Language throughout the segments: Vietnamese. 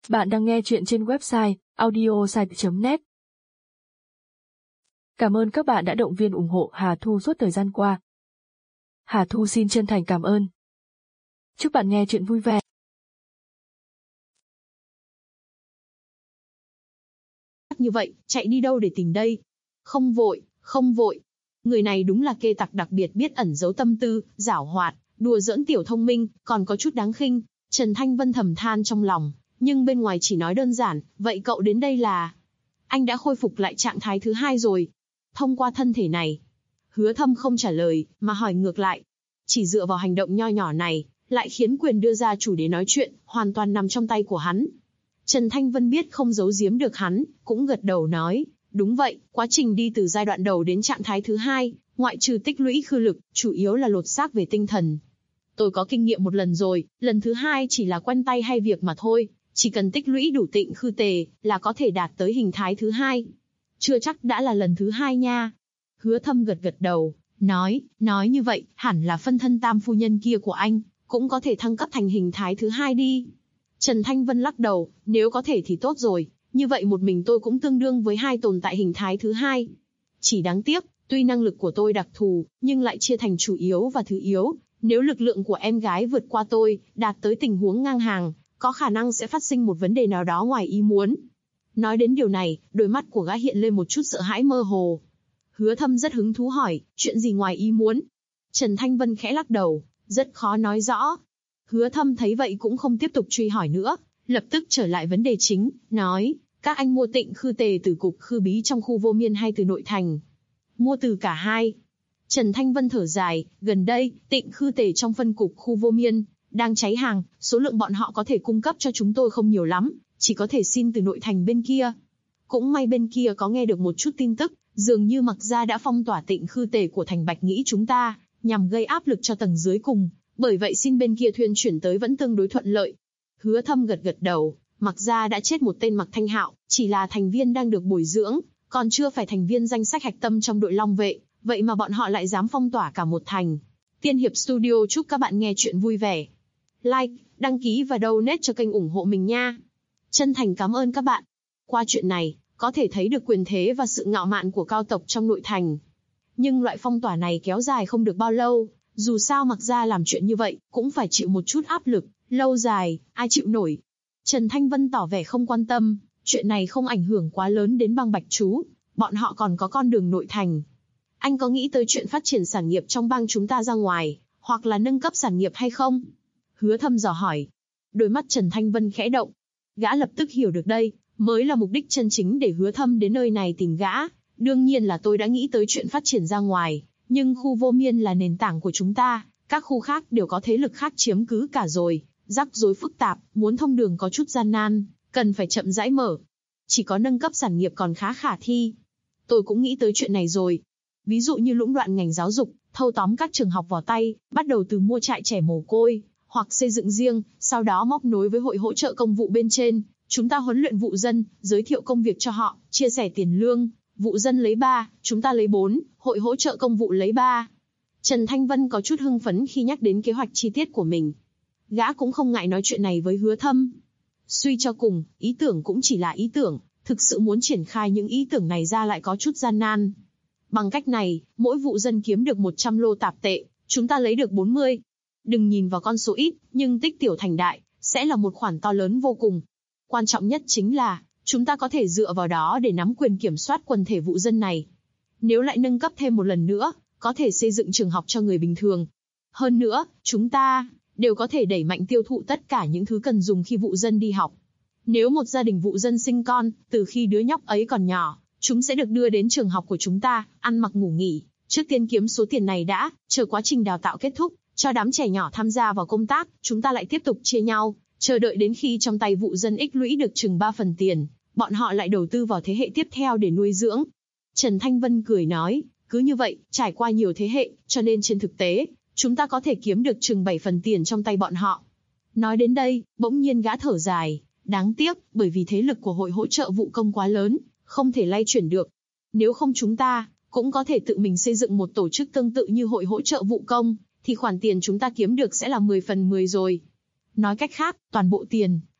Bạn đang nghe chuyện trên website audiosite.net. Cảm ơn các bạn đã động viên ủng hộ Hà Thu suốt thời gian qua. Hà Thu xin chân thành cảm ơn. Chúc bạn nghe chuyện vui vẻ. Như vậy, chạy đi đâu để tìm đây? Không vội, không vội. Người này đúng là kê tặc đặc biệt biết ẩn giấu tâm tư, giảo hoạt, đùa giỡn tiểu thông minh, còn có chút đáng khinh. Trần Thanh Vân thầm than trong lòng, nhưng bên ngoài chỉ nói đơn giản, vậy cậu đến đây là... Anh đã khôi phục lại trạng thái thứ hai rồi. Thông qua thân thể này. Hứa Thâm không trả lời, mà hỏi ngược lại. Chỉ dựa vào hành động nho nhỏ này, lại khiến quyền đưa ra chủ đề nói chuyện, hoàn toàn nằm trong tay của hắn. Trần Thanh Vân biết không giấu giếm được hắn, cũng gật đầu nói, đúng vậy, quá trình đi từ giai đoạn đầu đến trạng thái thứ hai, ngoại trừ tích lũy khư lực, chủ yếu là lột xác về tinh thần. Tôi có kinh nghiệm một lần rồi, lần thứ hai chỉ là quen tay hay việc mà thôi, chỉ cần tích lũy đủ tịnh khư tề, là có thể đạt tới hình thái thứ hai. Chưa chắc đã là lần thứ hai nha. Hứa Thâm gật gật đầu, nói như vậy, hẳn là phân thân tam phu nhân kia của anh, cũng có thể thăng cấp thành hình thái thứ hai đi. Trần Thanh Vân lắc đầu, nếu có thể thì tốt rồi, như vậy một mình tôi cũng tương đương với hai tồn tại hình thái thứ hai. Chỉ đáng tiếc, tuy năng lực của tôi đặc thù, nhưng lại chia thành chủ yếu và thứ yếu. Nếu lực lượng của em gái vượt qua tôi, đạt tới tình huống ngang hàng, có khả năng sẽ phát sinh một vấn đề nào đó ngoài ý muốn. Nói đến điều này, đôi mắt của gã hiện lên một chút sợ hãi mơ hồ. Hứa Thâm rất hứng thú hỏi, chuyện gì ngoài ý muốn? Trần Thanh Vân khẽ lắc đầu, rất khó nói rõ. Hứa Thâm thấy vậy cũng không tiếp tục truy hỏi nữa, lập tức trở lại vấn đề chính, nói, các anh mua tịnh khư tề từ cục khư bí trong khu vô miên hay từ nội thành? Mua từ cả hai. Trần Thanh Vân thở dài, gần đây, tịnh khư tề trong phân cục khu vô miên, đang cháy hàng, số lượng bọn họ có thể cung cấp cho chúng tôi không nhiều lắm, chỉ có thể xin từ nội thành bên kia. Cũng may bên kia có nghe được một chút tin tức, dường như Mặc Gia đã phong tỏa tịnh khư tề của thành Bạch Nghĩ chúng ta, nhằm gây áp lực cho tầng dưới cùng, bởi vậy xin bên kia thuyên chuyển tới vẫn tương đối thuận lợi. Hứa Thâm gật gật đầu, Mặc Gia đã chết một tên Mặc Thanh Hạo, chỉ là thành viên đang được bồi dưỡng, còn chưa phải thành viên danh sách hạch tâm trong đội Long Vệ, vậy mà bọn họ lại dám phong tỏa cả một thành. Tiên Hiệp Studio chúc các bạn nghe chuyện vui vẻ. Like, đăng ký và donate cho kênh ủng hộ mình nha. Chân thành cảm ơn các bạn. Qua chuyện này, có thể thấy được quyền thế và sự ngạo mạn của cao tộc trong nội thành. Nhưng loại phong tỏa này kéo dài không được bao lâu, dù sao Mặc Gia làm chuyện như vậy, cũng phải chịu một chút áp lực, lâu dài, ai chịu nổi. Trần Thanh Vân tỏ vẻ không quan tâm, chuyện này không ảnh hưởng quá lớn đến bang Bạch Chú, bọn họ còn có con đường nội thành. Anh có nghĩ tới chuyện phát triển sản nghiệp trong bang chúng ta ra ngoài, hoặc là nâng cấp sản nghiệp hay không? Hứa Thâm dò hỏi. Đôi mắt Trần Thanh Vân khẽ động. Gã lập tức hiểu được đây, mới là mục đích chân chính để Hứa Thâm đến nơi này tìm gã. Đương nhiên là tôi đã nghĩ tới chuyện phát triển ra ngoài, nhưng khu vô miên là nền tảng của chúng ta, các khu khác đều có thế lực khác chiếm cứ cả rồi, rắc rối phức tạp, muốn thông đường có chút gian nan, cần phải chậm rãi mở. Chỉ có nâng cấp sản nghiệp còn khá khả thi. Tôi cũng nghĩ tới chuyện này rồi. Ví dụ như lũng đoạn ngành giáo dục, thâu tóm các trường học vào tay, bắt đầu từ mua trại trẻ mồ côi, hoặc xây dựng riêng, sau đó móc nối với hội hỗ trợ công vụ bên trên. Chúng ta huấn luyện vụ dân, giới thiệu công việc cho họ, chia sẻ tiền lương, vụ dân lấy 3, chúng ta lấy 4, hội hỗ trợ công vụ lấy 3. Trần Thanh Vân có chút hưng phấn khi nhắc đến kế hoạch chi tiết của mình. Gã cũng không ngại nói chuyện này với Hứa Thâm. Suy cho cùng, ý tưởng cũng chỉ là ý tưởng, thực sự muốn triển khai những ý tưởng này ra lại có chút gian nan. Bằng cách này, mỗi vụ dân kiếm được 100 lô tạp tệ, chúng ta lấy được 40. Đừng nhìn vào con số ít, nhưng tích tiểu thành đại, sẽ là một khoản to lớn vô cùng. Quan trọng nhất chính là, chúng ta có thể dựa vào đó để nắm quyền kiểm soát quần thể vụ dân này. Nếu lại nâng cấp thêm một lần nữa, có thể xây dựng trường học cho người bình thường. Hơn nữa, chúng ta đều có thể đẩy mạnh tiêu thụ tất cả những thứ cần dùng khi vụ dân đi học. Nếu một gia đình vụ dân sinh con, từ khi đứa nhóc ấy còn nhỏ, chúng sẽ được đưa đến trường học của chúng ta, ăn mặc ngủ nghỉ. Trước tiên kiếm số tiền này đã, chờ quá trình đào tạo kết thúc, cho đám trẻ nhỏ tham gia vào công tác, chúng ta lại tiếp tục chia nhau, chờ đợi đến khi trong tay vụ dân ích lũy được chừng 3 phần tiền, bọn họ lại đầu tư vào thế hệ tiếp theo để nuôi dưỡng. Trần Thanh Vân cười nói, cứ như vậy, trải qua nhiều thế hệ, cho nên trên thực tế, chúng ta có thể kiếm được chừng 7 phần tiền trong tay bọn họ. Nói đến đây, bỗng nhiên gã thở dài, đáng tiếc, bởi vì thế lực của hội hỗ trợ vụ công quá lớn, không thể lay chuyển được. Nếu không chúng ta, cũng có thể tự mình xây dựng một tổ chức tương tự như hội hỗ trợ vụ công, thì khoản tiền chúng ta kiếm được sẽ là 10 phần 10 rồi. Nói cách khác, toàn bộ tiền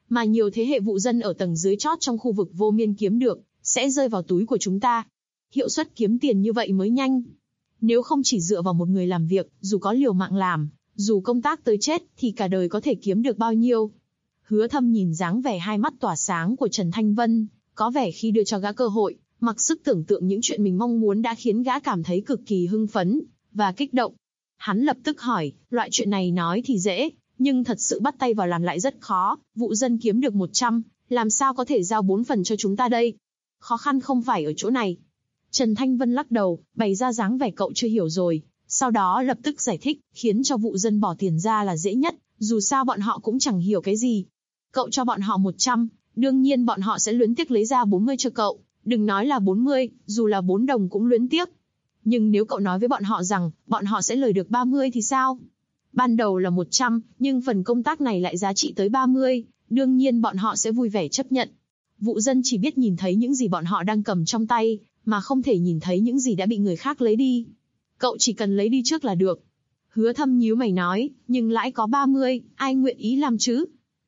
mà nhiều thế hệ vụ dân ở tầng dưới chót trong khu vực vô miên kiếm được, sẽ rơi vào túi của chúng ta. Hiệu suất kiếm tiền như vậy mới nhanh. Nếu không chỉ dựa vào một người làm việc, dù có liều mạng làm, dù công tác tới chết, thì cả đời có thể kiếm được bao nhiêu. Hứa Thâm nhìn dáng vẻ hai mắt tỏa sáng của Trần Thanh Vân, có vẻ khi đưa cho gã cơ hội, mặc sức tưởng tượng những chuyện mình mong muốn đã khiến gã cảm thấy cực kỳ hưng phấn và kích động. Hắn lập tức hỏi, loại chuyện này nói thì dễ, nhưng thật sự bắt tay vào làm lại rất khó. Vụ dân kiếm được 100, làm sao có thể giao 4 phần cho chúng ta đây? Khó khăn không phải ở chỗ này. Trần Thanh Vân lắc đầu, bày ra dáng vẻ cậu chưa hiểu rồi, sau đó lập tức giải thích, khiến cho vụ dân bỏ tiền ra là dễ nhất, dù sao bọn họ cũng chẳng hiểu cái gì. Cậu cho bọn họ 100, đương nhiên bọn họ sẽ luyến tiếc lấy ra 40 cho cậu, đừng nói là 40, dù là 4 đồng cũng luyến tiếc. Nhưng nếu cậu nói với bọn họ rằng, bọn họ sẽ lời được 30 thì sao? Ban đầu là 100, nhưng phần công tác này lại giá trị tới 30, đương nhiên bọn họ sẽ vui vẻ chấp nhận. Vụ dân chỉ biết nhìn thấy những gì bọn họ đang cầm trong tay, mà không thể nhìn thấy những gì đã bị người khác lấy đi. Cậu chỉ cần lấy đi trước là được. Hứa Thâm nhíu mày nói, nhưng lãi có 30, ai nguyện ý làm chứ?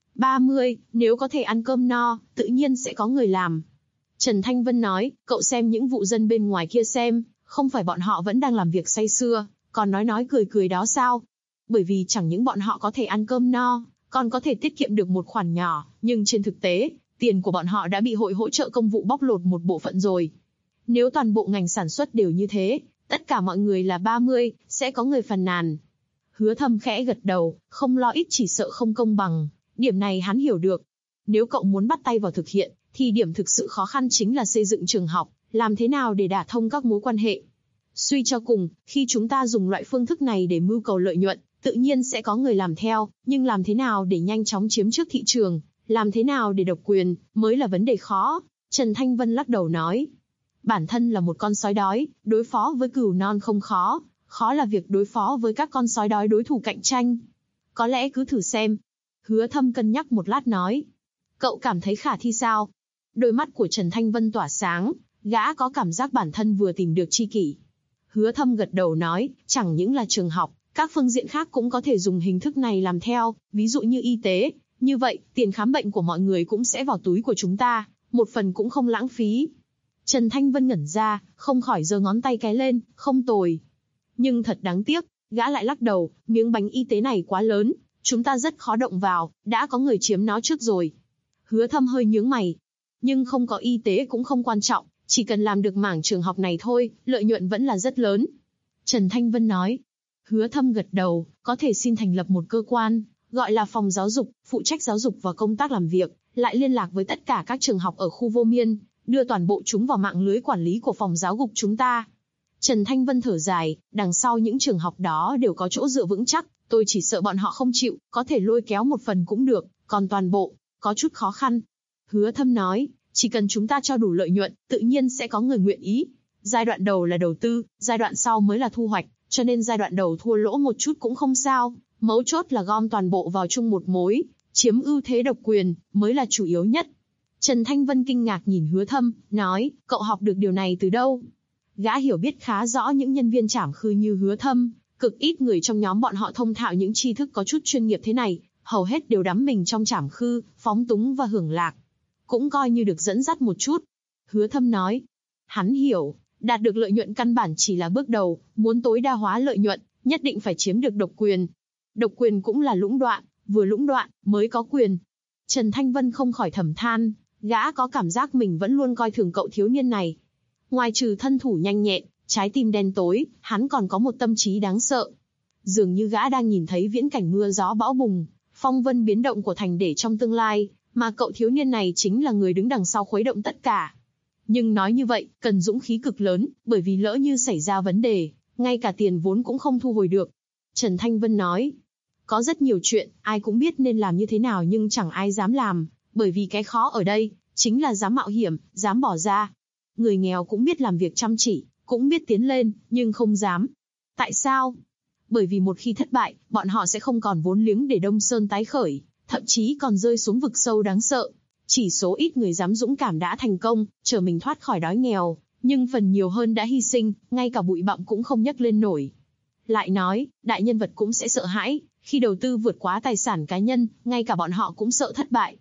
30, nếu có thể ăn cơm no, tự nhiên sẽ có người làm. Trần Thanh Vân nói, cậu xem những vụ dân bên ngoài kia xem, không phải bọn họ vẫn đang làm việc say sưa, còn nói cười cười đó sao? Bởi vì chẳng những bọn họ có thể ăn cơm no, còn có thể tiết kiệm được một khoản nhỏ, nhưng trên thực tế, tiền của bọn họ đã bị hội hỗ trợ công vụ bóc lột một bộ phận rồi. Nếu toàn bộ ngành sản xuất đều như thế, tất cả mọi người là 30, sẽ có người phàn nàn. Hứa Thâm khẽ gật đầu, không lo ít chỉ sợ không công bằng, điểm này hắn hiểu được. Nếu cậu muốn bắt tay vào thực hiện, thì điểm thực sự khó khăn chính là xây dựng trường học, làm thế nào để đả thông các mối quan hệ. Suy cho cùng, khi chúng ta dùng loại phương thức này để mưu cầu lợi nhuận, tự nhiên sẽ có người làm theo, nhưng làm thế nào để nhanh chóng chiếm trước thị trường, làm thế nào để độc quyền, mới là vấn đề khó. Trần Thanh Vân lắc đầu nói, bản thân là một con sói đói, đối phó với cừu non không khó, khó là việc đối phó với các con sói đói đối thủ cạnh tranh. Có lẽ cứ thử xem. Hứa Thâm cân nhắc một lát nói, cậu cảm thấy khả thi sao? Đôi mắt của Trần Thanh Vân tỏa sáng, gã có cảm giác bản thân vừa tìm được tri kỷ. Hứa Thâm gật đầu nói, chẳng những là trường học, các phương diện khác cũng có thể dùng hình thức này làm theo, ví dụ như y tế. Như vậy, tiền khám bệnh của mọi người cũng sẽ vào túi của chúng ta, một phần cũng không lãng phí. Trần Thanh Vân ngẩn ra, không khỏi giơ ngón tay cái lên, không tồi. Nhưng thật đáng tiếc, gã lại lắc đầu, miếng bánh y tế này quá lớn, chúng ta rất khó động vào, đã có người chiếm nó trước rồi. Hứa Thâm hơi nhướng mày. Nhưng không có y tế cũng không quan trọng, chỉ cần làm được mảng trường học này thôi, lợi nhuận vẫn là rất lớn. Trần Thanh Vân nói. Hứa Thâm gật đầu, có thể xin thành lập một cơ quan, gọi là phòng giáo dục, phụ trách giáo dục và công tác làm việc, lại liên lạc với tất cả các trường học ở khu vô miên, đưa toàn bộ chúng vào mạng lưới quản lý của phòng giáo dục chúng ta. Trần Thanh Vân thở dài, đằng sau những trường học đó đều có chỗ dựa vững chắc, tôi chỉ sợ bọn họ không chịu, có thể lôi kéo một phần cũng được, còn toàn bộ, có chút khó khăn. Hứa Thâm nói, chỉ cần chúng ta cho đủ lợi nhuận, tự nhiên sẽ có người nguyện ý. Giai đoạn đầu là đầu tư, giai đoạn sau mới là thu hoạch, cho nên giai đoạn đầu thua lỗ một chút cũng không sao, mấu chốt là gom toàn bộ vào chung một mối, chiếm ưu thế độc quyền, mới là chủ yếu nhất. Trần Thanh Vân kinh ngạc nhìn Hứa Thâm, nói, cậu học được điều này từ đâu? Gã hiểu biết khá rõ những nhân viên trảm khư như Hứa Thâm, cực ít người trong nhóm bọn họ thông thạo những tri thức có chút chuyên nghiệp thế này, hầu hết đều đắm mình trong trảm khư, phóng túng và hưởng lạc. Cũng coi như được dẫn dắt một chút. Hứa Thâm nói, hắn hiểu, đạt được lợi nhuận căn bản chỉ là bước đầu, muốn tối đa hóa lợi nhuận, nhất định phải chiếm được độc quyền. Độc quyền cũng là lũng đoạn, vừa lũng đoạn, mới có quyền. Trần Thanh Vân không khỏi thầm than, gã có cảm giác mình vẫn luôn coi thường cậu thiếu niên này. Ngoài trừ thân thủ nhanh nhẹn, trái tim đen tối, hắn còn có một tâm trí đáng sợ. Dường như gã đang nhìn thấy viễn cảnh mưa gió bão bùng, phong vân biến động của thành để trong tương lai, mà cậu thiếu niên này chính là người đứng đằng sau khuấy động tất cả. Nhưng nói như vậy, cần dũng khí cực lớn, bởi vì lỡ như xảy ra vấn đề, ngay cả tiền vốn cũng không thu hồi được. Trần Thanh Vân nói, có rất nhiều chuyện, ai cũng biết nên làm như thế nào nhưng chẳng ai dám làm, bởi vì cái khó ở đây, chính là dám mạo hiểm, dám bỏ ra. Người nghèo cũng biết làm việc chăm chỉ, cũng biết tiến lên, nhưng không dám. Tại sao? Bởi vì một khi thất bại, bọn họ sẽ không còn vốn liếng để Đông Sơn tái khởi, thậm chí còn rơi xuống vực sâu đáng sợ. Chỉ số ít người dám dũng cảm đã thành công, chờ mình thoát khỏi đói nghèo, nhưng phần nhiều hơn đã hy sinh, ngay cả bụi bặm cũng không nhấc lên nổi. Lại nói, đại nhân vật cũng sẽ sợ hãi, khi đầu tư vượt quá tài sản cá nhân, ngay cả bọn họ cũng sợ thất bại.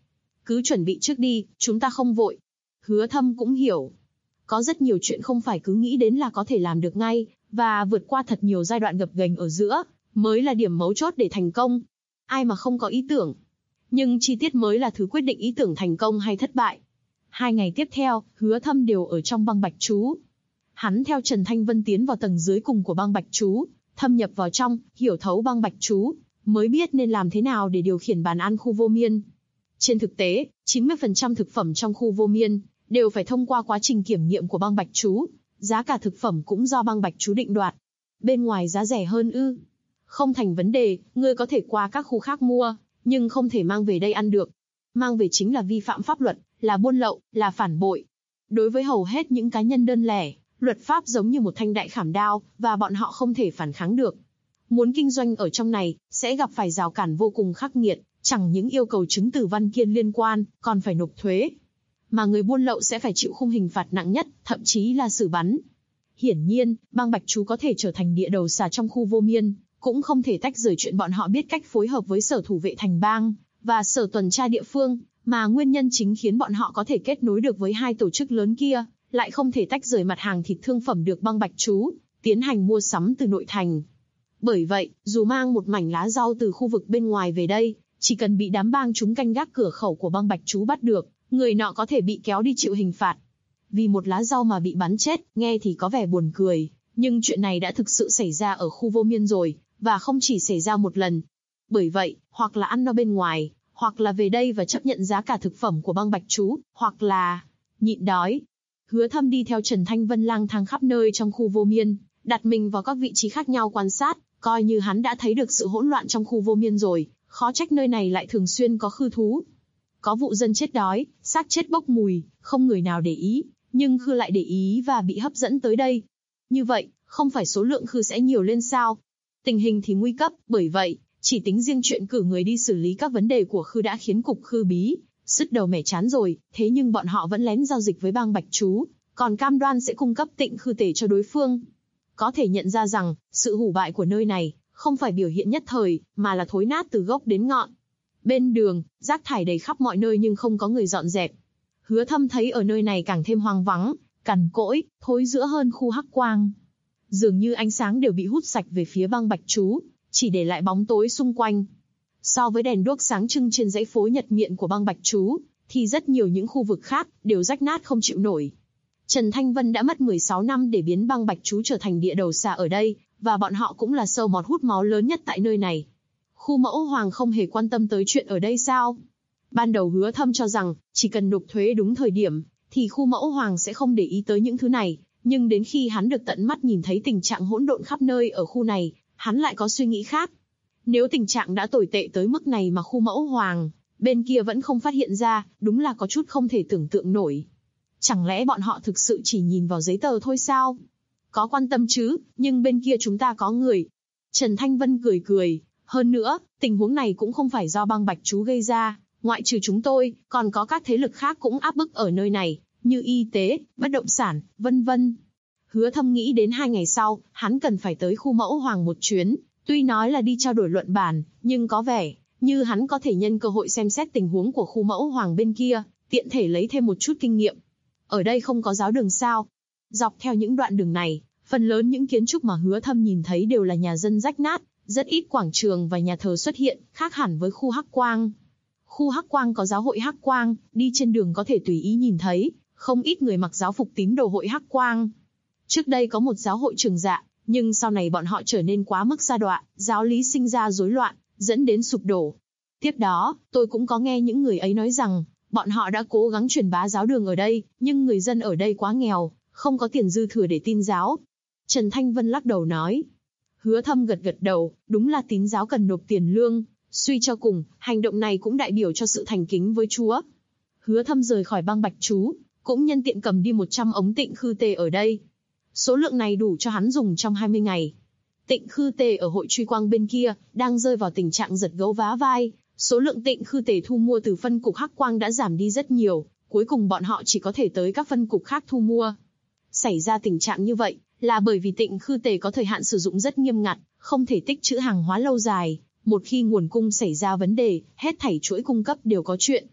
cứ chuẩn bị trước đi, chúng ta không vội. Hứa Thâm cũng hiểu. Có rất nhiều chuyện không phải cứ nghĩ đến là có thể làm được ngay, và vượt qua thật nhiều giai đoạn gập ghềnh ở giữa, mới là điểm mấu chốt để thành công. Ai mà không có ý tưởng. Nhưng chi tiết mới là thứ quyết định ý tưởng thành công hay thất bại. 2 ngày tiếp theo, Hứa Thâm đều ở trong băng bạch trú. Hắn theo Trần Thanh Vân tiến vào tầng dưới cùng của băng bạch trú, thâm nhập vào trong, hiểu thấu băng bạch trú, mới biết nên làm thế nào để điều khiển bàn ăn khu vô miên. Trên thực tế, 90% thực phẩm trong khu vô miên đều phải thông qua quá trình kiểm nghiệm của băng bạch trú, giá cả thực phẩm cũng do băng bạch trú định đoạt. Bên ngoài giá rẻ hơn ư? Không thành vấn đề, ngươi có thể qua các khu khác mua, nhưng không thể mang về đây ăn được. Mang về chính là vi phạm pháp luật, là buôn lậu, là phản bội. Đối với hầu hết những cá nhân đơn lẻ, luật pháp giống như một thanh đại khảm đao, và bọn họ không thể phản kháng được. Muốn kinh doanh ở trong này, sẽ gặp phải rào cản vô cùng khắc nghiệt, chẳng những yêu cầu chứng từ văn kiện liên quan, còn phải nộp thuế. Mà người buôn lậu sẽ phải chịu khung hình phạt nặng nhất, thậm chí là xử bắn. Hiển nhiên, băng bạch trú có thể trở thành địa đầu xà trong khu vô miên, cũng không thể tách rời chuyện bọn họ biết cách phối hợp với sở thủ vệ thành bang, và sở tuần tra địa phương, mà nguyên nhân chính khiến bọn họ có thể kết nối được với 2 tổ chức lớn kia, lại không thể tách rời mặt hàng thịt thương phẩm được băng bạch trú, tiến hành mua sắm từ nội thành. Bởi vậy, dù mang một mảnh lá rau từ khu vực bên ngoài về đây, chỉ cần bị đám bang chúng canh gác cửa khẩu của băng bạch trú bắt được, người nọ có thể bị kéo đi chịu hình phạt. Vì một lá rau mà bị bắn chết, nghe thì có vẻ buồn cười, nhưng chuyện này đã thực sự xảy ra ở khu vô miên rồi, và không chỉ xảy ra một lần. Bởi vậy, hoặc là ăn no bên ngoài, hoặc là về đây và chấp nhận giá cả thực phẩm của băng bạch trú, hoặc là nhịn đói. Hứa Thâm đi theo Trần Thanh Vân lang thang khắp nơi trong khu vô miên, đặt mình vào các vị trí khác nhau quan sát, coi như hắn đã thấy được sự hỗn loạn trong khu vô miên rồi, khó trách nơi này lại thường xuyên có khư thú. Có vụ dân chết đói, xác chết bốc mùi, không người nào để ý, nhưng khư lại để ý và bị hấp dẫn tới đây. Như vậy, không phải số lượng khư sẽ nhiều lên sao? Tình hình thì nguy cấp, bởi vậy, chỉ tính riêng chuyện cử người đi xử lý các vấn đề của khư đã khiến cục khư bí sứt đầu mẻ chán rồi, thế nhưng bọn họ vẫn lén giao dịch với bang bạch trú, còn cam đoan sẽ cung cấp tịnh khư tể cho đối phương. Có thể nhận ra rằng, sự hủ bại của nơi này, không phải biểu hiện nhất thời, mà là thối nát từ gốc đến ngọn. Bên đường, rác thải đầy khắp mọi nơi nhưng không có người dọn dẹp. Hứa Thâm thấy ở nơi này càng thêm hoang vắng, cằn cỗi, thối rữa hơn khu Hắc Quang. Dường như ánh sáng đều bị hút sạch về phía băng bạch trú, chỉ để lại bóng tối xung quanh. So với đèn đuốc sáng trưng trên dãy phố Nhật Miện của băng bạch trú, thì rất nhiều những khu vực khác đều rách nát không chịu nổi. Trần Thanh Vân đã mất 16 năm để biến băng bạch trú trở thành địa đầu xà ở đây, và bọn họ cũng là sâu mọt hút máu lớn nhất tại nơi này. Khu Mẫu Hoàng không hề quan tâm tới chuyện ở đây sao? Ban đầu Hứa Thâm cho rằng, chỉ cần nộp thuế đúng thời điểm, thì khu Mẫu Hoàng sẽ không để ý tới những thứ này. Nhưng đến khi hắn được tận mắt nhìn thấy tình trạng hỗn độn khắp nơi ở khu này, hắn lại có suy nghĩ khác. Nếu tình trạng đã tồi tệ tới mức này mà khu Mẫu Hoàng bên kia vẫn không phát hiện ra, đúng là có chút không thể tưởng tượng nổi. Chẳng lẽ bọn họ thực sự chỉ nhìn vào giấy tờ thôi sao? Có quan tâm chứ, nhưng bên kia chúng ta có người. Trần Thanh Vân cười cười, hơn nữa, tình huống này cũng không phải do băng bạch trú gây ra, ngoại trừ chúng tôi, còn có các thế lực khác cũng áp bức ở nơi này, như y tế, bất động sản, vân vân. Hứa Thâm nghĩ đến 2 ngày sau, hắn cần phải tới khu Mẫu Hoàng một chuyến, tuy nói là đi trao đổi luận bàn, nhưng có vẻ như hắn có thể nhân cơ hội xem xét tình huống của khu Mẫu Hoàng bên kia, tiện thể lấy thêm một chút kinh nghiệm. Ở đây không có giáo đường sao? Dọc theo những đoạn đường này, phần lớn những kiến trúc mà Hứa Thâm nhìn thấy đều là nhà dân rách nát, rất ít quảng trường và nhà thờ xuất hiện, khác hẳn với khu Hắc Quang. Khu Hắc Quang có giáo hội Hắc Quang, đi trên đường có thể tùy ý nhìn thấy, không ít người mặc giáo phục tín đồ hội Hắc Quang. Trước đây có một giáo hội Trường Dạ, nhưng sau này bọn họ trở nên quá mức sa đọa, giáo lý sinh ra rối loạn, dẫn đến sụp đổ. Tiếp đó, tôi cũng có nghe những người ấy nói rằng, bọn họ đã cố gắng truyền bá giáo đường ở đây, nhưng người dân ở đây quá nghèo, không có tiền dư thừa để tin giáo. Trần Thanh Vân lắc đầu nói. Hứa Thâm gật gật đầu, đúng là tín giáo cần nộp tiền lương, suy cho cùng, hành động này cũng đại biểu cho sự thành kính với Chúa. Hứa Thâm rời khỏi băng bạch trú, cũng nhân tiện cầm đi 100 ống tịnh khư tề ở đây. Số lượng này đủ cho hắn dùng trong 20 ngày. Tịnh khư tề ở hội truy quang bên kia, đang rơi vào tình trạng giật gấu vá vai. Số lượng tịnh khư tề thu mua từ phân cục Hắc Quang đã giảm đi rất nhiều, cuối cùng bọn họ chỉ có thể tới các phân cục khác thu mua. Xảy ra tình trạng như vậy, là bởi vì tịnh khư tề có thời hạn sử dụng rất nghiêm ngặt, không thể tích trữ hàng hóa lâu dài. Một khi nguồn cung xảy ra vấn đề, hết thảy chuỗi cung cấp đều có chuyện.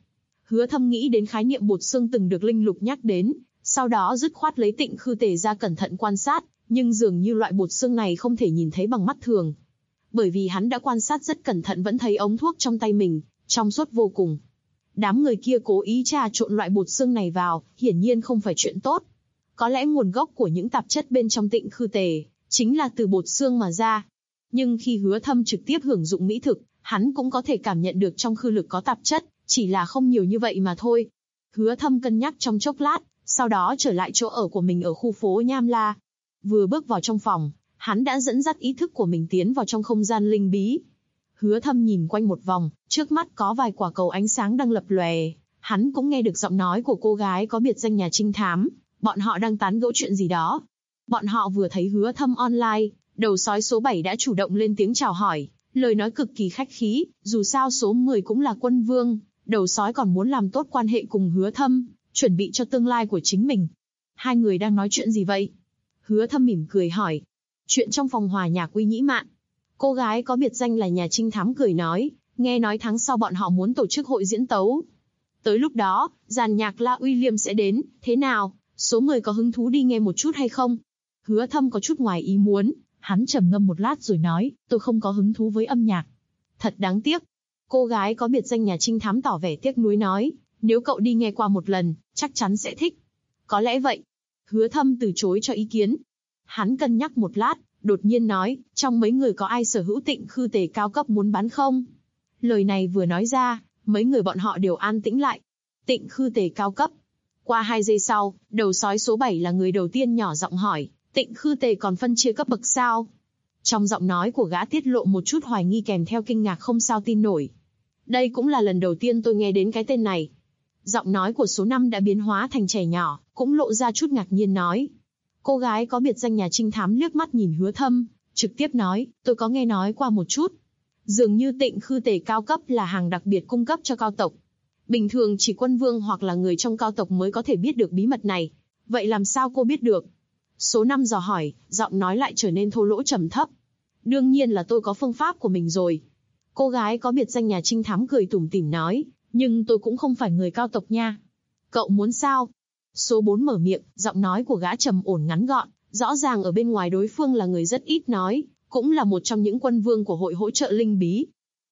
Hứa Thâm nghĩ đến khái niệm bột xương từng được Linh Lục nhắc đến, sau đó dứt khoát lấy Tịnh Khư Tề ra cẩn thận quan sát, nhưng dường như loại bột xương này không thể nhìn thấy bằng mắt thường. Bởi vì hắn đã quan sát rất cẩn thận vẫn thấy ống thuốc trong tay mình, trong suốt vô cùng. Đám người kia cố ý trà trộn loại bột xương này vào, hiển nhiên không phải chuyện tốt. Có lẽ nguồn gốc của những tạp chất bên trong Tịnh Khư Tề chính là từ bột xương mà ra. Nhưng khi Hứa Thâm trực tiếp hưởng dụng mỹ thực, hắn cũng có thể cảm nhận được trong khư lực có tạp chất, chỉ là không nhiều như vậy mà thôi. Hứa Thâm cân nhắc trong chốc lát, sau đó trở lại chỗ ở của mình ở khu phố Nham La. Vừa bước vào trong phòng, hắn đã dẫn dắt ý thức của mình tiến vào trong không gian linh bí. Hứa Thâm nhìn quanh một vòng, trước mắt có vài quả cầu ánh sáng đang lập lòe. Hắn cũng nghe được giọng nói của cô gái có biệt danh nhà trinh thám, bọn họ đang tán gẫu chuyện gì đó. Bọn họ vừa thấy Hứa Thâm online, đầu sói số 7 đã chủ động lên tiếng chào hỏi, lời nói cực kỳ khách khí, dù sao số 10 cũng là quân vương, đầu sói còn muốn làm tốt quan hệ cùng Hứa Thâm, chuẩn bị cho tương lai của chính mình. Hai người đang nói chuyện gì vậy? Hứa Thâm mỉm cười hỏi. Chuyện trong phòng hòa nhạc Uy Nhĩ Mạn. Cô gái có biệt danh là nhà trinh thám cười nói, nghe nói tháng sau bọn họ muốn tổ chức hội diễn tấu. Tới lúc đó, dàn nhạc La William sẽ đến, thế nào, số 10 có hứng thú đi nghe một chút hay không? Hứa Thâm có chút ngoài ý muốn, hắn trầm ngâm một lát rồi nói, tôi không có hứng thú với âm nhạc. Thật đáng tiếc. Cô gái có biệt danh nhà trinh thám tỏ vẻ tiếc nuối nói, nếu cậu đi nghe qua một lần, chắc chắn sẽ thích. Có lẽ vậy. Hứa Thâm từ chối cho ý kiến. Hắn cân nhắc một lát, đột nhiên nói, trong mấy người có ai sở hữu Tịnh Khư Tề cao cấp muốn bán không? Lời này vừa nói ra, mấy người bọn họ đều an tĩnh lại. Tịnh Khư Tề cao cấp. Qua 2 giây sau, đầu sói số 7 là người đầu tiên nhỏ giọng hỏi, Tịnh Khư Tề còn phân chia cấp bậc sao? Trong giọng nói của gã tiết lộ một chút hoài nghi kèm theo kinh ngạc không sao tin nổi. Đây cũng là lần đầu tiên tôi nghe đến cái tên này. Giọng nói của số 5 đã biến hóa thành trẻ nhỏ, cũng lộ ra chút ngạc nhiên nói. Cô gái có biệt danh nhà trinh thám liếc mắt nhìn Hứa Thâm, trực tiếp nói, tôi có nghe nói qua một chút. Dường như Tịnh Khư Tề cao cấp là hàng đặc biệt cung cấp cho cao tộc. Bình thường chỉ quân vương hoặc là người trong cao tộc mới có thể biết được bí mật này. Vậy làm sao cô biết được? Số 5 dò hỏi, giọng nói lại trở nên thô lỗ trầm thấp. Đương nhiên là tôi có phương pháp của mình rồi. Cô gái có biệt danh nhà trinh thám cười tủm tỉm nói, nhưng tôi cũng không phải người cao tộc nha. Cậu muốn sao? Số 4 mở miệng, giọng nói của gã trầm ổn ngắn gọn, rõ ràng ở bên ngoài đối phương là người rất ít nói, cũng là một trong những quân vương của hội hỗ trợ linh bí.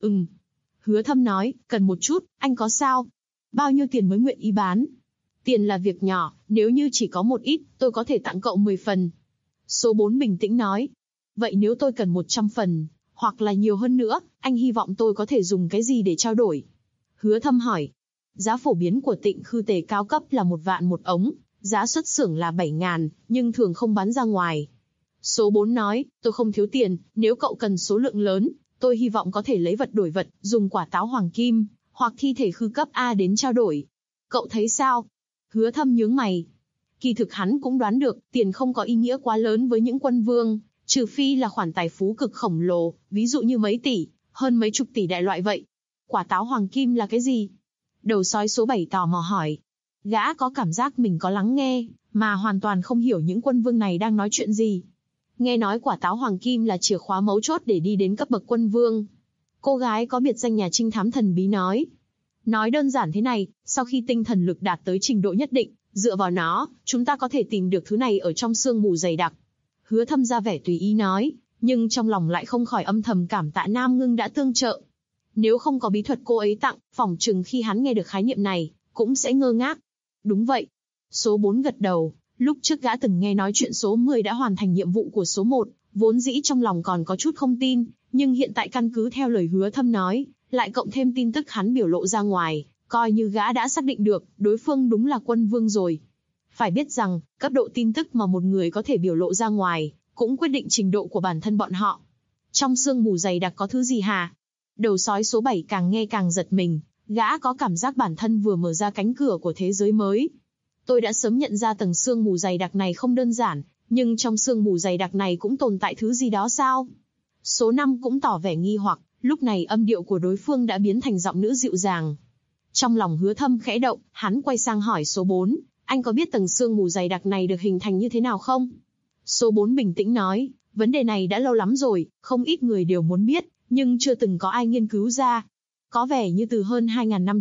Hứa Thâm nói, cần một chút, anh có sao? Bao nhiêu tiền mới nguyện ý bán? Tiền là việc nhỏ, nếu như chỉ có một ít, tôi có thể tặng cậu 10 phần. Số 4 bình tĩnh nói, vậy nếu tôi cần 100 phần, hoặc là nhiều hơn nữa, anh hy vọng tôi có thể dùng cái gì để trao đổi? Hứa Thâm hỏi, giá phổ biến của Tịnh Khư Tề cao cấp là 1 vạn một ống, giá xuất xưởng là 7.000, nhưng thường không bán ra ngoài. Số 4 nói, tôi không thiếu tiền, nếu cậu cần số lượng lớn, tôi hy vọng có thể lấy vật đổi vật, dùng quả táo hoàng kim, hoặc thi thể khư cấp A đến trao đổi. Cậu thấy sao? Hứa Thâm nhướng mày. Kỳ thực hắn cũng đoán được, tiền không có ý nghĩa quá lớn với những quân vương, trừ phi là khoản tài phú cực khổng lồ, ví dụ như mấy tỷ, hơn mấy chục tỷ đại loại vậy. Quả táo hoàng kim là cái gì? Đầu sói số 7 tò mò hỏi. Gã có cảm giác mình có lắng nghe, mà hoàn toàn không hiểu những quân vương này đang nói chuyện gì. Nghe nói quả táo hoàng kim là chìa khóa mấu chốt để đi đến cấp bậc quân vương. Cô gái có biệt danh nhà trinh thám thần bí nói. Nói đơn giản thế này, sau khi tinh thần lực đạt tới trình độ nhất định, dựa vào nó, chúng ta có thể tìm được thứ này ở trong sương mù dày đặc. Hứa Thâm ra vẻ tùy ý nói, nhưng trong lòng lại không khỏi âm thầm cảm tạ Nam Ngưng đã tương trợ. Nếu không có bí thuật cô ấy tặng, phỏng chừng khi hắn nghe được khái niệm này, cũng sẽ ngơ ngác. Đúng vậy. Số 4 gật đầu, lúc trước gã từng nghe nói chuyện số 10 đã hoàn thành nhiệm vụ của số 1, vốn dĩ trong lòng còn có chút không tin, nhưng hiện tại căn cứ theo lời Hứa Thâm nói, lại cộng thêm tin tức hắn biểu lộ ra ngoài, coi như gã đã xác định được, đối phương đúng là quân vương rồi. Phải biết rằng, cấp độ tin tức mà một người có thể biểu lộ ra ngoài, cũng quyết định trình độ của bản thân bọn họ. Trong sương mù dày đặc có thứ gì hả? Đầu sói số 7 càng nghe càng giật mình, gã có cảm giác bản thân vừa mở ra cánh cửa của thế giới mới. Tôi đã sớm nhận ra tầng sương mù dày đặc này không đơn giản, nhưng trong sương mù dày đặc này cũng tồn tại thứ gì đó sao? Số 5 cũng tỏ vẻ nghi hoặc, lúc này âm điệu của đối phương đã biến thành giọng nữ dịu dàng. Trong lòng Hứa Thâm khẽ động, hắn quay sang hỏi số 4, anh có biết tầng sương mù dày đặc này được hình thành như thế nào không? Số 4 bình tĩnh nói, vấn đề này đã lâu lắm rồi, không ít người đều muốn biết, nhưng chưa từng có ai nghiên cứu ra. Có vẻ như từ hơn 2.000 năm trước,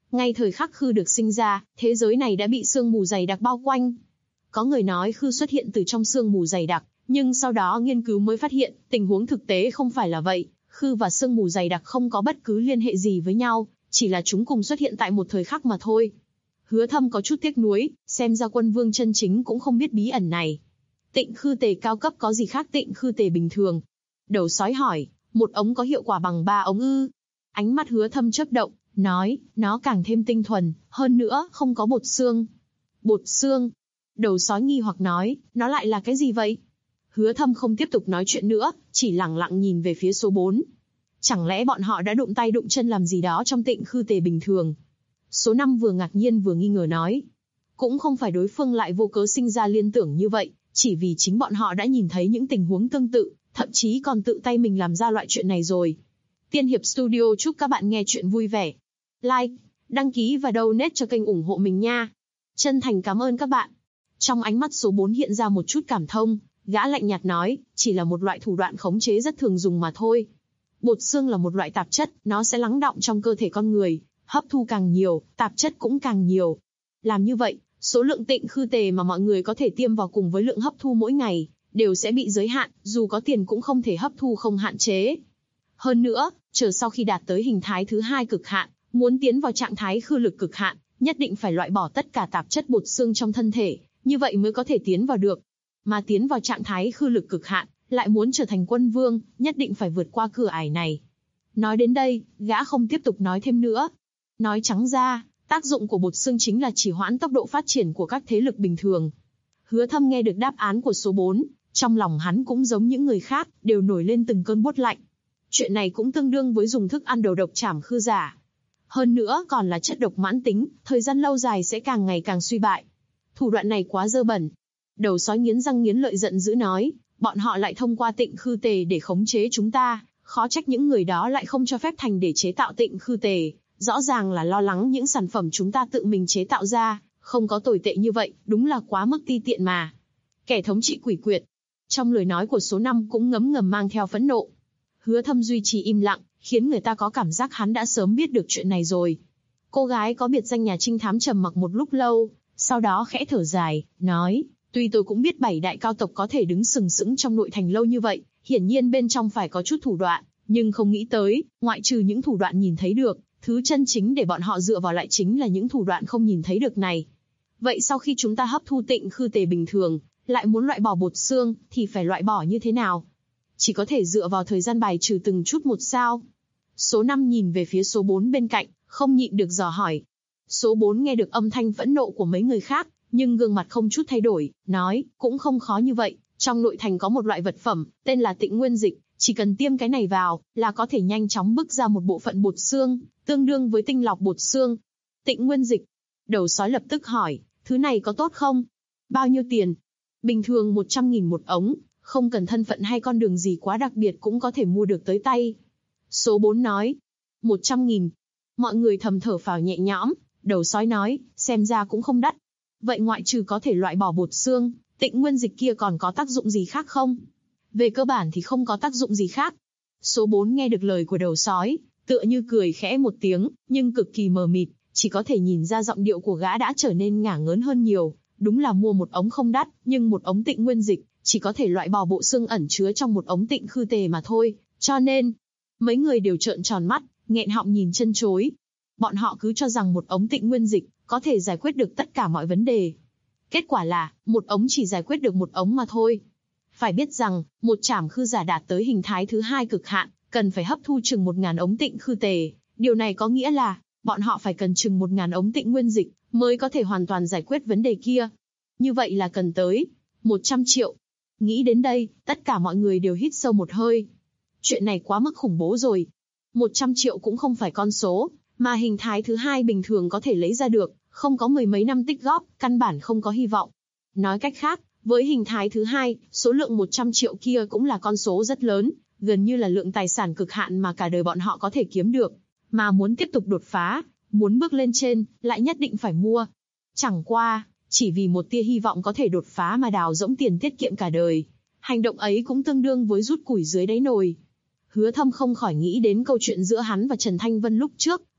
Ngay thời khắc Khư được sinh ra, thế giới này đã bị sương mù dày đặc bao quanh. Có người nói Khư xuất hiện từ trong sương mù dày đặc, nhưng sau đó nghiên cứu mới phát hiện, tình huống thực tế không phải là vậy. Khư và sương mù dày đặc không có bất cứ liên hệ gì với nhau, chỉ là chúng cùng xuất hiện tại một thời khắc mà thôi. Hứa Thâm có chút tiếc nuối, xem ra Quân Vương chân chính cũng không biết bí ẩn này. Tịnh Khư Tề cao cấp có gì khác Tịnh Khư Tề bình thường? Đầu sói hỏi, một ống có hiệu quả bằng 3 ống ư? Ánh mắt Hứa Thâm chớp động, nói, nó càng thêm tinh thuần, hơn nữa, không có bột xương. Bột xương? Đầu sói nghi hoặc nói, nó lại là cái gì vậy? Hứa Thâm không tiếp tục nói chuyện nữa, chỉ lẳng lặng nhìn về phía số 4. Chẳng lẽ bọn họ đã đụng tay đụng chân làm gì đó trong Tịnh Khư Tề bình thường? Số 5 vừa ngạc nhiên vừa nghi ngờ nói. Cũng không phải đối phương lại vô cớ sinh ra liên tưởng như vậy, chỉ vì chính bọn họ đã nhìn thấy những tình huống tương tự, thậm chí còn tự tay mình làm ra loại chuyện này rồi. Tiên Hiệp Studio chúc các bạn nghe chuyện vui vẻ. Like, đăng ký và donate cho kênh ủng hộ mình nha. Chân thành cảm ơn các bạn. Trong ánh mắt số 4 hiện ra một chút cảm thông, gã lạnh nhạt nói, chỉ là một loại thủ đoạn khống chế rất thường dùng mà thôi. Bột xương là một loại tạp chất, nó sẽ lắng đọng trong cơ thể con người, hấp thu càng nhiều, tạp chất cũng càng nhiều. Làm như vậy, số lượng Tịnh Khư Tề mà mọi người có thể tiêm vào cùng với lượng hấp thu mỗi ngày, đều sẽ bị giới hạn, dù có tiền cũng không thể hấp thu không hạn chế. Hơn nữa, chờ sau khi đạt tới hình thái thứ 2 cực hạn, muốn tiến vào trạng thái khư lực cực hạn, nhất định phải loại bỏ tất cả tạp chất bột xương trong thân thể, như vậy mới có thể tiến vào được. Mà tiến vào trạng thái khư lực cực hạn, lại muốn trở thành quân vương, nhất định phải vượt qua cửa ải này. Nói đến đây, gã không tiếp tục nói thêm nữa. Nói trắng ra, tác dụng của bột xương chính là trì hoãn tốc độ phát triển của các thế lực bình thường. Hứa Thâm nghe được đáp án của số 4, trong lòng hắn cũng giống những người khác, đều nổi lên từng cơn buốt lạnh. Chuyện này cũng tương đương với dùng thức ăn đầu độc trảm khư giả. Hơn nữa còn là chất độc mãn tính, thời gian lâu dài sẽ càng ngày càng suy bại. Thủ đoạn này quá dơ bẩn. Đầu sói nghiến răng nghiến lợi giận dữ nói, bọn họ lại thông qua Tịnh Khư Tề để khống chế chúng ta, khó trách những người đó lại không cho phép thành để chế tạo Tịnh Khư Tề, rõ ràng là lo lắng những sản phẩm chúng ta tự mình chế tạo ra, không có tồi tệ như vậy, đúng là quá mức ti tiện mà. Kẻ thống trị quỷ quyệt. Trong lời nói của số 5 cũng ngấm ngầm mang theo phẫn nộ. Hứa Thâm duy trì im lặng, khiến người ta có cảm giác hắn đã sớm biết được chuyện này rồi. Cô gái có biệt danh nhà trinh thám trầm mặc một lúc lâu, sau đó khẽ thở dài, nói, tuy tôi cũng biết 7 đại cao tộc có thể đứng sừng sững trong nội thành lâu như vậy, hiển nhiên bên trong phải có chút thủ đoạn, nhưng không nghĩ tới, ngoại trừ những thủ đoạn nhìn thấy được, thứ chân chính để bọn họ dựa vào lại chính là những thủ đoạn không nhìn thấy được này. Vậy sau khi chúng ta hấp thu Tịnh Khư Tề bình thường, lại muốn loại bỏ bột xương, thì phải loại bỏ như thế nào? Chỉ có thể dựa vào thời gian bài trừ từng chút một sao? Số 5 nhìn về phía số 4 bên cạnh, không nhịn được dò hỏi. Số 4 nghe được âm thanh phẫn nộ của mấy người khác, nhưng gương mặt không chút thay đổi, nói, cũng không khó như vậy, trong nội thành có một loại vật phẩm, tên là Tịnh Nguyên Dịch, chỉ cần tiêm cái này vào, là có thể nhanh chóng bức ra một bộ phận bột xương, tương đương với tinh lọc bột xương. Tịnh Nguyên Dịch. Đầu sói lập tức hỏi, thứ này có tốt không? Bao nhiêu tiền? Bình thường 100.000 một ống, không cần thân phận hay con đường gì quá đặc biệt cũng có thể mua được tới tay. Số 4 nói, 100.000. Mọi người thầm thở phào nhẹ nhõm, đầu sói nói, xem ra cũng không đắt. Vậy ngoại trừ có thể loại bỏ bột xương, Tịnh Nguyên Dịch kia còn có tác dụng gì khác không? Về cơ bản thì không có tác dụng gì khác. Số 4 nghe được lời của đầu sói, tựa như cười khẽ một tiếng, nhưng cực kỳ mờ mịt, chỉ có thể nhìn ra giọng điệu của gã đã trở nên ngả ngớn hơn nhiều. Đúng là mua một ống không đắt, nhưng một ống Tịnh Nguyên Dịch chỉ có thể loại bỏ bộ xương ẩn chứa trong một ống Tịnh Khư Tề mà thôi, cho nên mấy người đều trợn tròn mắt, nghẹn họng nhìn chân chối. Bọn họ cứ cho rằng một ống Tịnh Nguyên Dịch có thể giải quyết được tất cả mọi vấn đề. Kết quả là, một ống chỉ giải quyết được một ống mà thôi. Phải biết rằng, một trảm khư giả đạt tới hình thái thứ 2 cực hạn, cần phải hấp thu chừng 1.000 ống Tịnh Khư Tề. Điều này có nghĩa là, bọn họ phải cần chừng 1.000 ống Tịnh Nguyên Dịch, mới có thể hoàn toàn giải quyết vấn đề kia. Như vậy là cần tới 100 triệu. Nghĩ đến đây, tất cả mọi người đều hít sâu một hơi. Chuyện này quá mức khủng bố rồi. 100 triệu cũng không phải con số, mà hình thái thứ 2 bình thường có thể lấy ra được, không có mười mấy năm tích góp, căn bản không có hy vọng. Nói cách khác, với hình thái thứ 2, số lượng 100 triệu kia cũng là con số rất lớn, gần như là lượng tài sản cực hạn mà cả đời bọn họ có thể kiếm được. Mà muốn tiếp tục đột phá, muốn bước lên trên, lại nhất định phải mua. Chẳng qua, chỉ vì một tia hy vọng có thể đột phá mà đào rỗng tiền tiết kiệm cả đời. Hành động ấy cũng tương đương với rút củi dưới đáy nồi. Hứa Thâm không khỏi nghĩ đến câu chuyện giữa hắn và Trần Thanh Vân lúc trước,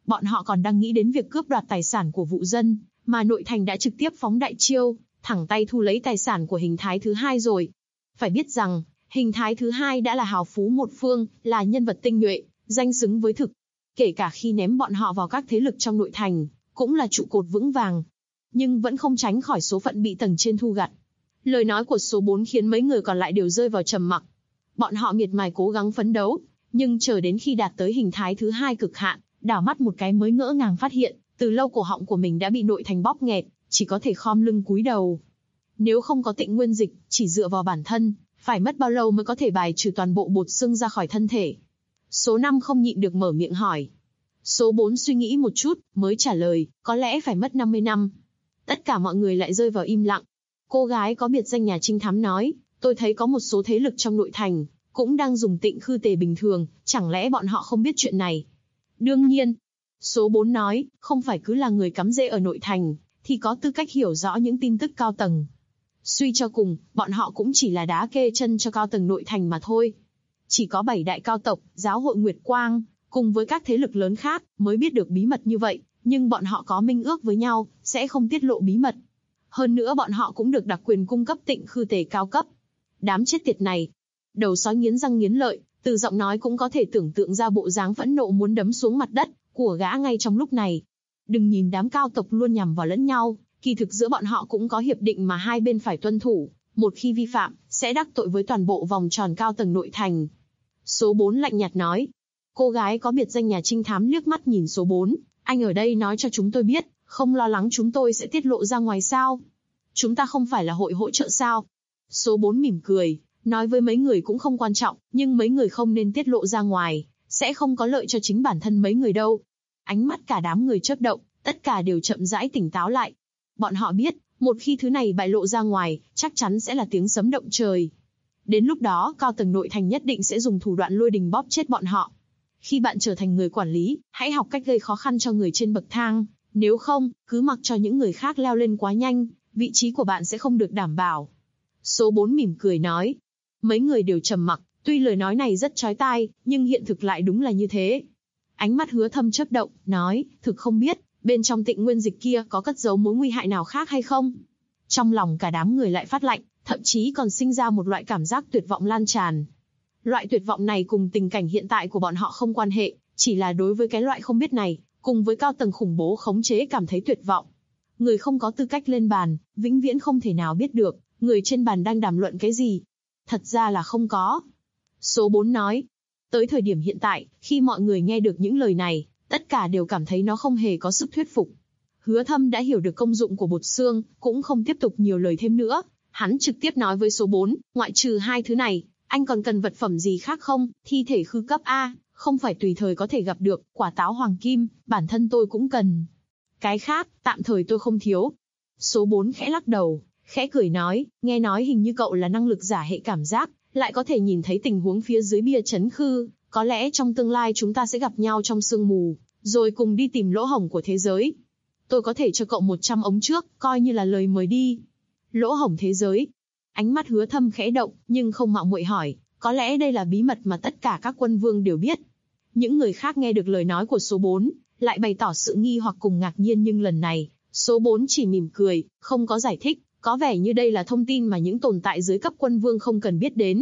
Bọn họ còn đang nghĩ đến việc cướp đoạt tài sản của vụ dân, mà nội thành đã trực tiếp phóng đại chiêu, thẳng tay thu lấy tài sản của hình thái thứ hai rồi. Phải biết rằng, hình thái thứ hai đã là hào phú một phương, là nhân vật tinh nhuệ, danh xứng với thực. Kể cả khi ném bọn họ vào các thế lực trong nội thành, cũng là trụ cột vững vàng. Nhưng vẫn không tránh khỏi số phận bị tầng trên thu gặt. Lời nói của số 4 khiến mấy người còn lại đều rơi vào trầm mặc. Bọn họ miệt mài cố gắng phấn đấu, nhưng chờ đến khi đạt tới hình thái thứ hai cực hạn, đảo mắt một cái mới ngỡ ngàng phát hiện, từ lâu cổ họng của mình đã bị nội thành bóp nghẹt, chỉ có thể khom lưng cúi đầu. Nếu không có Tịnh Nguyên Dịch, chỉ dựa vào bản thân, phải mất bao lâu mới có thể bài trừ toàn bộ bột xương ra khỏi thân thể? Số 5 không nhịn được mở miệng hỏi. Số 4 suy nghĩ một chút, mới trả lời, có lẽ phải mất 50 năm. Tất cả mọi người lại rơi vào im lặng. Cô gái có biệt danh nhà trinh thám nói, tôi thấy có một số thế lực trong nội thành, cũng đang dùng tịnh khư tề bình thường, chẳng lẽ bọn họ không biết chuyện này? Đương nhiên. Số 4 nói, không phải cứ là người cắm rễ ở nội thành, thì có tư cách hiểu rõ những tin tức cao tầng. Suy cho cùng, bọn họ cũng chỉ là đá kê chân cho cao tầng nội thành mà thôi. Chỉ có 7 đại cao tộc, giáo hội Nguyệt Quang, cùng với các thế lực lớn khác, mới biết được bí mật như vậy, nhưng bọn họ có minh ước với nhau, sẽ không tiết lộ bí mật. Hơn nữa bọn họ cũng được đặc quyền cung cấp tịnh khư tề cao cấp. Đám chết tiệt này. Đầu sói nghiến răng nghiến lợi, từ giọng nói cũng có thể tưởng tượng ra bộ dáng phẫn nộ muốn đấm xuống mặt đất của gã ngay trong lúc này. Đừng nhìn đám cao tộc luôn nhằm vào lẫn nhau, kỳ thực giữa bọn họ cũng có hiệp định mà hai bên phải tuân thủ, một khi vi phạm, sẽ đắc tội với toàn bộ vòng tròn cao tầng nội thành. Số 4 lạnh nhạt nói. Cô gái có biệt danh nhà trinh thám liếc mắt nhìn số 4, anh ở đây nói cho chúng tôi biết, không lo lắng chúng tôi sẽ tiết lộ ra ngoài sao? Chúng ta không phải là hội hỗ trợ sao? Số 4 mỉm cười, nói với mấy người cũng không quan trọng, nhưng mấy người không nên tiết lộ ra ngoài, sẽ không có lợi cho chính bản thân mấy người đâu. Ánh mắt cả đám người chớp động, tất cả đều chậm rãi tỉnh táo lại. Bọn họ biết, một khi thứ này bại lộ ra ngoài, chắc chắn sẽ là tiếng sấm động trời. Đến lúc đó, cao tầng nội thành nhất định sẽ dùng thủ đoạn lôi đình bóp chết bọn họ. Khi bạn trở thành người quản lý, hãy học cách gây khó khăn cho người trên bậc thang. Nếu không, cứ mặc cho những người khác leo lên quá nhanh, vị trí của bạn sẽ không được đảm bảo. Số 4 mỉm cười nói. Mấy người đều trầm mặc, tuy lời nói này rất chói tai, nhưng hiện thực lại đúng là như thế. Ánh mắt Hứa Thâm chớp động, nói, thực không biết, bên trong Tịnh Nguyên Dịch kia có cất giấu mối nguy hại nào khác hay không? Trong lòng cả đám người lại phát lạnh, thậm chí còn sinh ra một loại cảm giác tuyệt vọng lan tràn. Loại tuyệt vọng này cùng tình cảnh hiện tại của bọn họ không quan hệ, chỉ là đối với cái loại không biết này, cùng với cao tầng khủng bố khống chế cảm thấy tuyệt vọng. Người không có tư cách lên bàn, vĩnh viễn không thể nào biết được, người trên bàn đang đàm luận cái gì. Thật ra là không có. Số 4 nói. Tới thời điểm hiện tại, khi mọi người nghe được những lời này, tất cả đều cảm thấy nó không hề có sức thuyết phục. Hứa Thâm đã hiểu được công dụng của bột xương, cũng không tiếp tục nhiều lời thêm nữa. Hắn trực tiếp nói với số 4, ngoại trừ hai thứ này, anh còn cần vật phẩm gì khác không? Thi thể khư cấp A, không phải tùy thời có thể gặp được, quả táo hoàng kim, bản thân tôi cũng cần. Cái khác, tạm thời tôi không thiếu. Số 4 khẽ lắc đầu, khẽ cười nói, nghe nói hình như cậu là năng lực giả hệ cảm giác, lại có thể nhìn thấy tình huống phía dưới bia trấn khư, có lẽ trong tương lai chúng ta sẽ gặp nhau trong sương mù, rồi cùng đi tìm lỗ hổng của thế giới. Tôi có thể cho cậu 100 ống trước, coi như là lời mời đi. Lỗ hổng thế giới. Ánh mắt Hứa Thâm khẽ động, nhưng không mạo muội hỏi, có lẽ đây là bí mật mà tất cả các quân vương đều biết. Những người khác nghe được lời nói của số 4, lại bày tỏ sự nghi hoặc cùng ngạc nhiên, nhưng lần này, số 4 chỉ mỉm cười, không có giải thích, có vẻ như đây là thông tin mà những tồn tại dưới cấp quân vương không cần biết đến.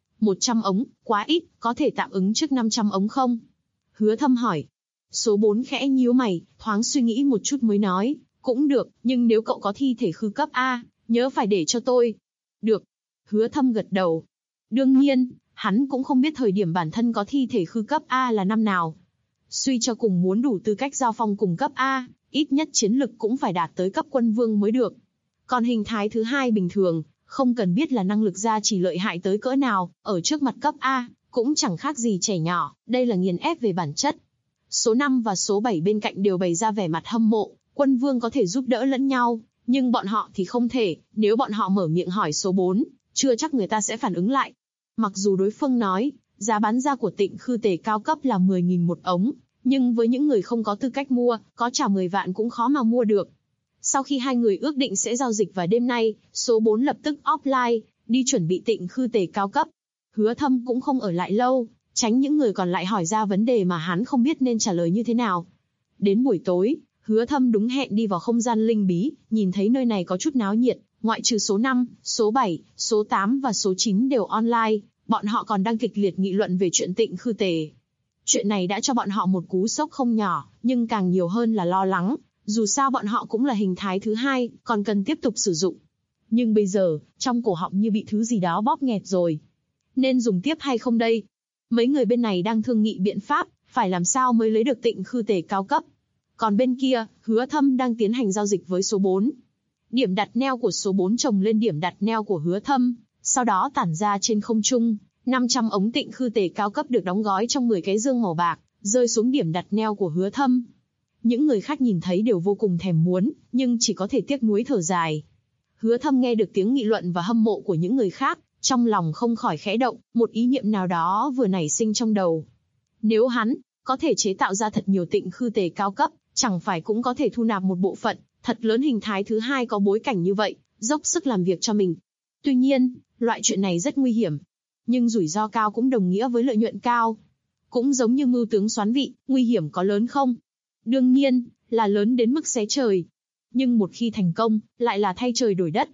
100 ống, quá ít, có thể tạm ứng trước 500 ống không? Hứa Thâm hỏi. Số 4 khẽ nhíu mày, thoáng suy nghĩ một chút mới nói, cũng được, nhưng nếu cậu có thi thể khư cấp A, nhớ phải để cho tôi. Được. Hứa Thâm gật đầu. Đương nhiên, hắn cũng không biết thời điểm bản thân có thi thể khư cấp A là năm nào. Suy cho cùng muốn đủ tư cách giao phong cùng cấp A, ít nhất chiến lực cũng phải đạt tới cấp quân vương mới được. Còn hình thái thứ hai bình thường, không cần biết là năng lực gia chỉ lợi hại tới cỡ nào, ở trước mặt cấp A, cũng chẳng khác gì trẻ nhỏ, đây là nghiền ép về bản chất. Số 5 và số 7 bên cạnh đều bày ra vẻ mặt hâm mộ, quân vương có thể giúp đỡ lẫn nhau, nhưng bọn họ thì không thể, nếu bọn họ mở miệng hỏi số 4, chưa chắc người ta sẽ phản ứng lại. Mặc dù đối phương nói, giá bán ra của Tịnh khư tề cao cấp là 10.000 một ống, nhưng với những người không có tư cách mua, có trả 10 vạn cũng khó mà mua được. Sau khi hai người ước định sẽ giao dịch vào đêm nay, số 4 lập tức offline, đi chuẩn bị Tịnh khư tề cao cấp. Hứa Thâm cũng không ở lại lâu, tránh những người còn lại hỏi ra vấn đề mà hắn không biết nên trả lời như thế nào. Đến buổi tối, Hứa Thâm đúng hẹn đi vào không gian linh bí, nhìn thấy nơi này có chút náo nhiệt, ngoại trừ số 5, số 7, số 8 và số 9 đều online, bọn họ còn đang kịch liệt nghị luận về chuyện Tịnh Khư Tề. Chuyện này đã cho bọn họ một cú sốc không nhỏ, nhưng càng nhiều hơn là lo lắng, dù sao bọn họ cũng là hình thái thứ hai, còn cần tiếp tục sử dụng. Nhưng bây giờ, trong cổ họng như bị thứ gì đó bóp nghẹt rồi. Nên dùng tiếp hay không đây? Mấy người bên này đang thương nghị biện pháp, phải làm sao mới lấy được Tịnh Khư Tề cao cấp. Còn bên kia, Hứa Thâm đang tiến hành giao dịch với số 4. Điểm đặt neo của số 4 chồng lên điểm đặt neo của Hứa Thâm, sau đó tản ra trên không trung. 500 ống Tịnh Khư Tề cao cấp được đóng gói trong 10 cái dương màu bạc, rơi xuống điểm đặt neo của Hứa Thâm. Những người khác nhìn thấy đều vô cùng thèm muốn, nhưng chỉ có thể tiếc nuối thở dài. Hứa Thâm nghe được tiếng nghị luận và hâm mộ của những người khác, trong lòng không khỏi khẽ động, một ý niệm nào đó vừa nảy sinh trong đầu. Nếu hắn có thể chế tạo ra thật nhiều Tịnh Khư Tề cao cấp, chẳng phải cũng có thể thu nạp một bộ phận thật lớn hình thái thứ hai có bối cảnh như vậy, dốc sức làm việc cho mình. Tuy nhiên, loại chuyện này rất nguy hiểm, nhưng rủi ro cao cũng đồng nghĩa với lợi nhuận cao. Cũng giống như mưu tướng xoán vị, nguy hiểm có lớn không? Đương nhiên, là lớn đến mức xé trời. Nhưng một khi thành công, lại là thay trời đổi đất.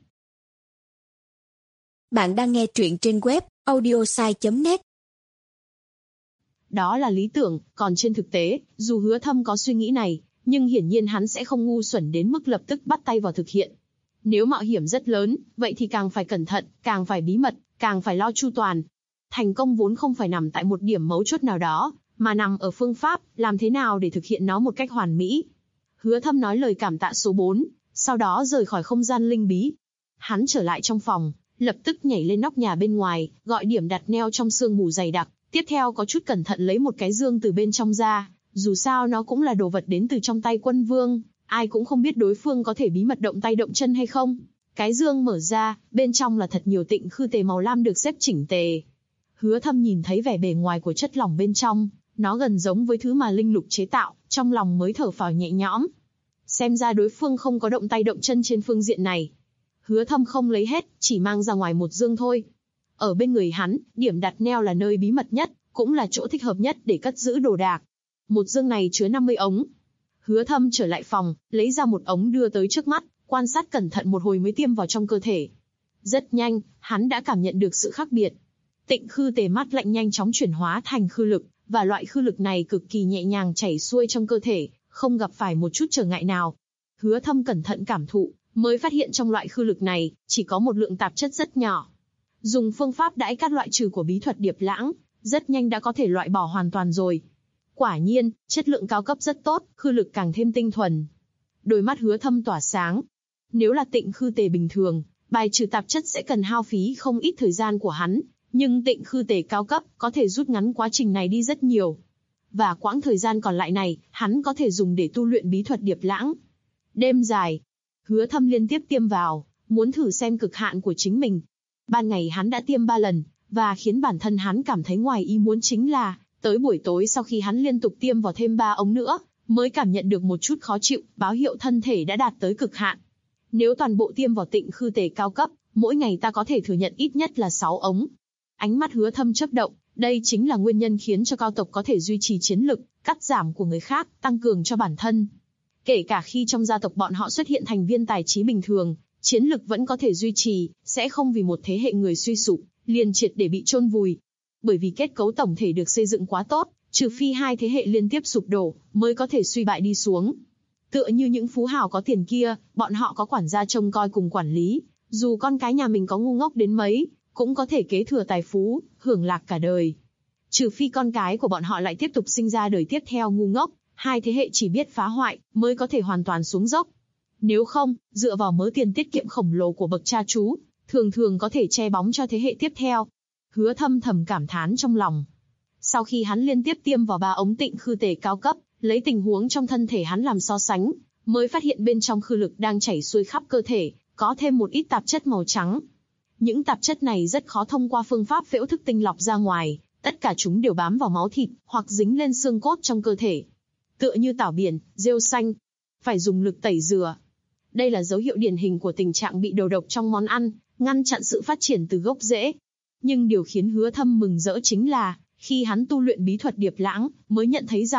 Bạn đang nghe truyện trên web audiosai.net. Đó là lý tưởng, còn trên thực tế, dù Hứa Thâm có suy nghĩ này, nhưng hiển nhiên hắn sẽ không ngu xuẩn đến mức lập tức bắt tay vào thực hiện. Nếu mạo hiểm rất lớn, vậy thì càng phải cẩn thận, càng phải bí mật, càng phải lo chu toàn. Thành công vốn không phải nằm tại một điểm mấu chốt nào đó, mà nằm ở phương pháp, làm thế nào để thực hiện nó một cách hoàn mỹ. Hứa Thâm nói lời cảm tạ số 4, sau đó rời khỏi không gian linh bí. Hắn trở lại trong phòng, lập tức nhảy lên nóc nhà bên ngoài, gọi điểm đặt neo trong sương mù dày đặc. Tiếp theo có chút cẩn thận lấy một cái dương từ bên trong ra, dù sao nó cũng là đồ vật đến từ trong tay Quân Vương, ai cũng không biết đối phương có thể bí mật động tay động chân hay không. Cái dương mở ra, bên trong là thật nhiều Tịnh Khư Tề màu lam được xếp chỉnh tề. Hứa Thâm nhìn thấy vẻ bề ngoài của chất lỏng bên trong, nó gần giống với thứ mà linh lục chế tạo, trong lòng mới thở phào nhẹ nhõm. Xem ra đối phương không có động tay động chân trên phương diện này. Hứa Thâm không lấy hết, chỉ mang ra ngoài một dương thôi. Ở bên người hắn, điểm đặt neo là nơi bí mật nhất, cũng là chỗ thích hợp nhất để cất giữ đồ đạc. Một dương này chứa 50 ống. Hứa Thâm trở lại phòng, lấy ra một ống đưa tới trước mắt, quan sát cẩn thận một hồi mới tiêm vào trong cơ thể. Rất nhanh, hắn đã cảm nhận được sự khác biệt. Tịnh Khư Tề mát lạnh nhanh chóng chuyển hóa thành khư lực, và loại khư lực này cực kỳ nhẹ nhàng chảy xuôi trong cơ thể, không gặp phải một chút trở ngại nào. Hứa Thâm cẩn thận cảm thụ, mới phát hiện trong loại khư lực này, chỉ có một lượng tạp chất rất nhỏ. Dùng phương pháp đãi cát loại trừ của bí thuật Điệp Lãng, rất nhanh đã có thể loại bỏ hoàn toàn rồi. Quả nhiên, chất lượng cao cấp rất tốt, khư lực càng thêm tinh thuần. Đôi mắt Hứa Thâm tỏa sáng. Nếu là Tịnh Khư Tề bình thường, bài trừ tạp chất sẽ cần hao phí không ít thời gian của hắn, nhưng Tịnh Khư Tề cao cấp có thể rút ngắn quá trình này đi rất nhiều. Và quãng thời gian còn lại này, hắn có thể dùng để tu luyện bí thuật Điệp Lãng. Đêm dài, Hứa Thâm liên tiếp tiêm vào, muốn thử xem cực hạn của chính mình. Ban ngày hắn đã tiêm 3 lần, và khiến bản thân hắn cảm thấy ngoài ý muốn chính là, tới buổi tối sau khi hắn liên tục tiêm vào thêm 3 ống nữa, mới cảm nhận được một chút khó chịu, báo hiệu thân thể đã đạt tới cực hạn. Nếu toàn bộ tiêm vào Tịnh Khư Tề cao cấp, mỗi ngày ta có thể thừa nhận ít nhất là 6 ống. Ánh mắt Hứa Thâm chớp động, đây chính là nguyên nhân khiến cho cao tộc có thể duy trì chiến lực, cắt giảm của người khác, tăng cường cho bản thân. Kể cả khi trong gia tộc bọn họ xuất hiện thành viên tài trí bình thường, chiến lực vẫn có thể duy trì, sẽ không vì một thế hệ người suy sụp, liền triệt để bị chôn vùi. Bởi vì kết cấu tổng thể được xây dựng quá tốt, trừ phi 2 thế hệ liên tiếp sụp đổ, mới có thể suy bại đi xuống. Tựa như những phú hào có tiền kia, bọn họ có quản gia trông coi cùng quản lý, dù con cái nhà mình có ngu ngốc đến mấy, cũng có thể kế thừa tài phú, hưởng lạc cả đời. Trừ phi con cái của bọn họ lại tiếp tục sinh ra đời tiếp theo ngu ngốc, 2 thế hệ chỉ biết phá hoại, mới có thể hoàn toàn xuống dốc. Nếu không, dựa vào mớ tiền tiết kiệm khổng lồ của bậc cha chú, thường thường có thể che bóng cho thế hệ tiếp theo. Hứa Thâm thầm cảm thán trong lòng. Sau khi hắn liên tiếp tiêm vào 3 ống Tịnh Khư Tề cao cấp, lấy tình huống trong thân thể hắn làm so sánh, mới phát hiện bên trong khư lực đang chảy xuôi khắp cơ thể, có thêm một ít tạp chất màu trắng. Những tạp chất này rất khó thông qua phương pháp phễu thức tinh lọc ra ngoài, tất cả chúng đều bám vào máu thịt, hoặc dính lên xương cốt trong cơ thể. Tựa như tảo biển, rêu xanh. Phải dùng lực tẩy rửa. Đây là dấu hiệu điển hình của tình trạng bị đầu độc trong món ăn, ngăn chặn sự phát triển từ gốc rễ. Nhưng điều khiến Hứa Thâm mừng rỡ chính là, khi hắn tu luyện bí thuật Điệp Lãng, mới nhận thấy rằng,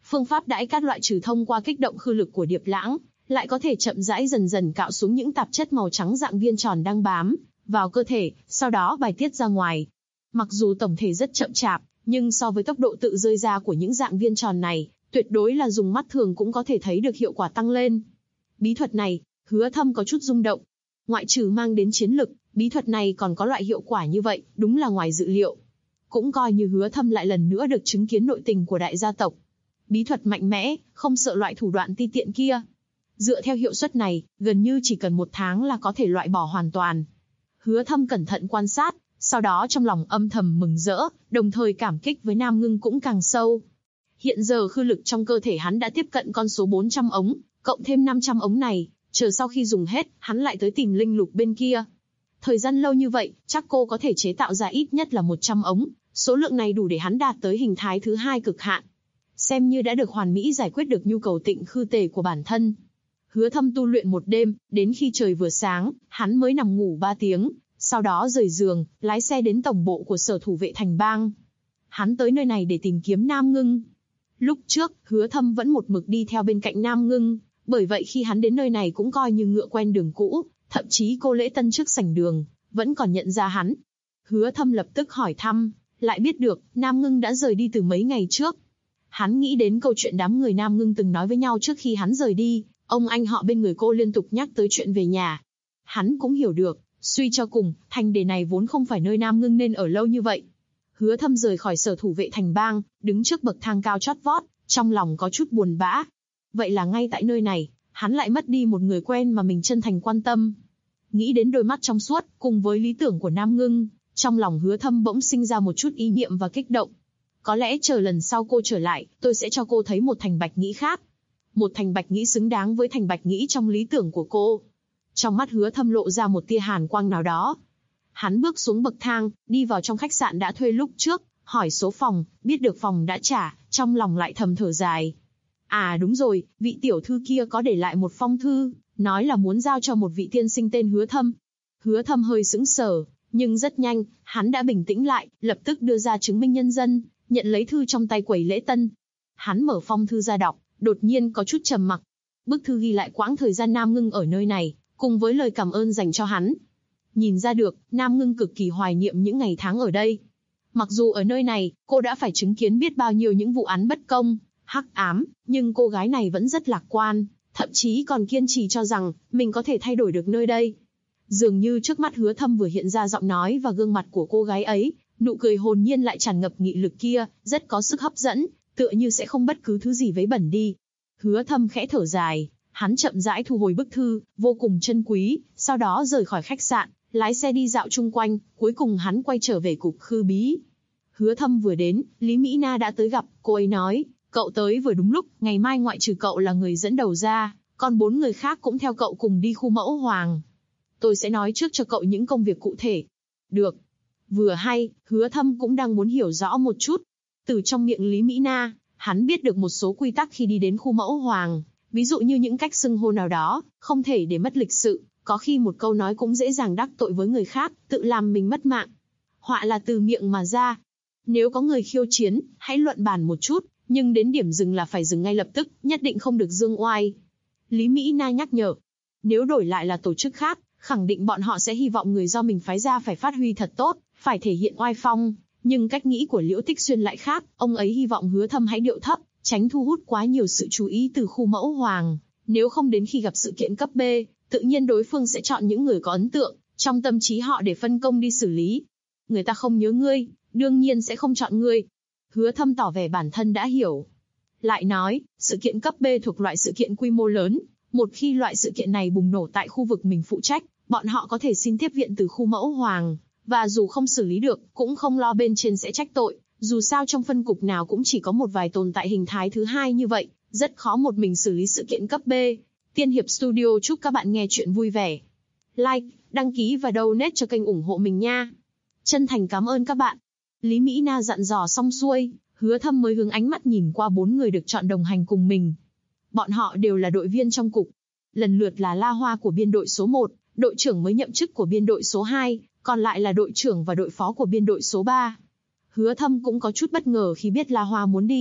Phương pháp đãi cát loại trừ thông qua kích động khư lực của Điệp Lãng, lại có thể chậm rãi dần dần cạo xuống những tạp chất màu trắng dạng viên tròn đang bám vào cơ thể, sau đó bài tiết ra ngoài. Mặc dù tổng thể rất chậm chạp, nhưng so với tốc độ tự rơi ra của những dạng viên tròn này, tuyệt đối là dùng mắt thường cũng có thể thấy được hiệu quả tăng lên. Bí thuật này, Hứa Thâm có chút rung động. Ngoại trừ mang đến chiến lực, bí thuật này còn có loại hiệu quả như vậy, đúng là ngoài dự liệu. Cũng coi như Hứa Thâm lại lần nữa được chứng kiến nội tình của đại gia tộc. Bí thuật mạnh mẽ, không sợ loại thủ đoạn ti tiện kia. Dựa theo hiệu suất này, gần như chỉ cần 1 tháng là có thể loại bỏ hoàn toàn. Hứa Thâm cẩn thận quan sát, sau đó trong lòng âm thầm mừng rỡ, đồng thời cảm kích với Nam Ngưng cũng càng sâu. Hiện giờ khư lực trong cơ thể hắn đã tiếp cận con số 400 ống, cộng thêm 500 ống này, chờ sau khi dùng hết, hắn lại tới tìm linh lục bên kia. Thời gian lâu như vậy, chắc cô có thể chế tạo ra ít nhất là 100 ống, số lượng này đủ để hắn đạt tới hình thái thứ 2 cực hạn. Xem như đã được hoàn mỹ giải quyết được nhu cầu tịnh khư tề của bản thân. Hứa Thâm tu luyện một đêm, đến khi trời vừa sáng, hắn mới nằm ngủ 3 tiếng, sau đó rời giường, lái xe đến tổng bộ của Sở Thủ vệ Thành Bang. Hắn tới nơi này để tìm kiếm Nam Ngưng. Lúc trước, Hứa Thâm vẫn một mực đi theo bên cạnh Nam Ngưng, bởi vậy khi hắn đến nơi này cũng coi như ngựa quen đường cũ, thậm chí cô Lễ Tân trước sảnh đường, vẫn còn nhận ra hắn. Hứa Thâm lập tức hỏi thăm, lại biết được, Nam Ngưng đã rời đi từ mấy ngày trước. Hắn nghĩ đến câu chuyện đám người Nam Ngưng từng nói với nhau trước khi hắn rời đi, ông anh họ bên người cô liên tục nhắc tới chuyện về nhà. Hắn cũng hiểu được, suy cho cùng, thành đề này vốn không phải nơi Nam Ngưng nên ở lâu như vậy. Hứa Thâm rời khỏi Sở Thủ vệ Thành Bang, đứng trước bậc thang cao chót vót, trong lòng có chút buồn bã. Vậy là ngay tại nơi này, hắn lại mất đi một người quen mà mình chân thành quan tâm. Nghĩ đến đôi mắt trong suốt, cùng với lý tưởng của Nam Ngưng, trong lòng Hứa Thâm bỗng sinh ra một chút ý niệm và kích động. Có lẽ chờ lần sau cô trở lại, tôi sẽ cho cô thấy một Thành Bạch Nhĩ khác. Một Thành Bạch Nhĩ xứng đáng với Thành Bạch Nhĩ trong lý tưởng của cô. Trong mắt Hứa Thâm lộ ra một tia hàn quang nào đó. Hắn bước xuống bậc thang, đi vào trong khách sạn đã thuê lúc trước, hỏi số phòng, biết được phòng đã trả, trong lòng lại thầm thở dài. À đúng rồi, vị tiểu thư kia có để lại một phong thư, nói là muốn giao cho một vị tiên sinh tên Hứa Thâm. Hứa Thâm hơi sững sờ, nhưng rất nhanh, hắn đã bình tĩnh lại, lập tức đưa ra chứng minh nhân dân, nhận lấy thư trong tay quầy Lễ Tân. Hắn mở phong thư ra đọc, đột nhiên có chút trầm mặc. Bức thư ghi lại quãng thời gian Nam Ngưng ở nơi này, cùng với lời cảm ơn dành cho hắn. Nhìn ra được, Nam Ngưng cực kỳ hoài niệm những ngày tháng ở đây. Mặc dù ở nơi này, cô đã phải chứng kiến biết bao nhiêu những vụ án bất công, hắc ám, nhưng cô gái này vẫn rất lạc quan, thậm chí còn kiên trì cho rằng mình có thể thay đổi được nơi đây. Dường như trước mắt Hứa Thâm vừa hiện ra giọng nói và gương mặt của cô gái ấy, nụ cười hồn nhiên lại tràn ngập nghị lực kia, rất có sức hấp dẫn, tựa như sẽ không bất cứ thứ gì vấy bẩn đi. Hứa Thâm khẽ thở dài, hắn chậm rãi thu hồi bức thư, vô cùng chân quý, sau đó rời khỏi khách sạn, lái xe đi dạo chung quanh, cuối cùng hắn quay trở về cục khư bí. Hứa Thâm vừa đến, Lý Mỹ Na đã tới gặp, cô ấy nói, cậu tới vừa đúng lúc, ngày mai ngoại trừ cậu là người dẫn đầu ra, còn 4 người khác cũng theo cậu cùng đi khu mẫu hoàng. Tôi sẽ nói trước cho cậu những công việc cụ thể. Được. Vừa hay, Hứa Thâm cũng đang muốn hiểu rõ một chút. Từ trong miệng Lý Mỹ Na, hắn biết được một số quy tắc khi đi đến khu mẫu hoàng, ví dụ như những cách xưng hô nào đó, không thể để mất lịch sự, có khi một câu nói cũng dễ dàng đắc tội với người khác, tự làm mình mất mạng. Họa là từ miệng mà ra. Nếu có người khiêu chiến, hãy luận bàn một chút, nhưng đến điểm dừng là phải dừng ngay lập tức, nhất định không được dương oai. Lý Mỹ Na nhắc nhở. Nếu đổi lại là tổ chức khác, khẳng định bọn họ sẽ hy vọng người do mình phái ra phải phát huy thật tốt, phải thể hiện oai phong. Nhưng cách nghĩ của Liễu Tích Xuyên lại khác, ông ấy hy vọng Hứa Thâm hãy điệu thấp, tránh thu hút quá nhiều sự chú ý từ khu mẫu hoàng. Nếu không đến khi gặp sự kiện cấp B, tự nhiên đối phương sẽ chọn những người có ấn tượng trong tâm trí họ để phân công đi xử lý. Người ta không nhớ ngươi, đương nhiên sẽ không chọn ngươi. Hứa Thâm tỏ vẻ bản thân đã hiểu. Lại nói, sự kiện cấp B thuộc loại sự kiện quy mô lớn. Một khi loại sự kiện này bùng nổ tại khu vực mình phụ trách, bọn họ có thể xin tiếp viện từ khu mẫu hoàng. Và dù không xử lý được, cũng không lo bên trên sẽ trách tội. Dù sao trong phân cục nào cũng chỉ có một vài tồn tại hình thái thứ hai như vậy, rất khó một mình xử lý sự kiện cấp B. Tiên Hiệp Studio chúc các bạn nghe chuyện vui vẻ. Like, đăng ký và donate cho kênh ủng hộ mình nha. Chân thành cảm ơn các bạn. Lý Mỹ Na dặn dò xong xuôi, Hứa Thâm mới hướng ánh mắt nhìn qua 4 người được chọn đồng hành cùng mình. Bọn họ đều là đội viên trong cục. Lần lượt là La Hoa của biên đội số 1, đội trưởng mới nhậm chức của biên đội số 2, còn lại là đội trưởng và đội phó của biên đội số 3. Hứa Thâm cũng có chút bất ngờ khi biết La Hoa muốn đi,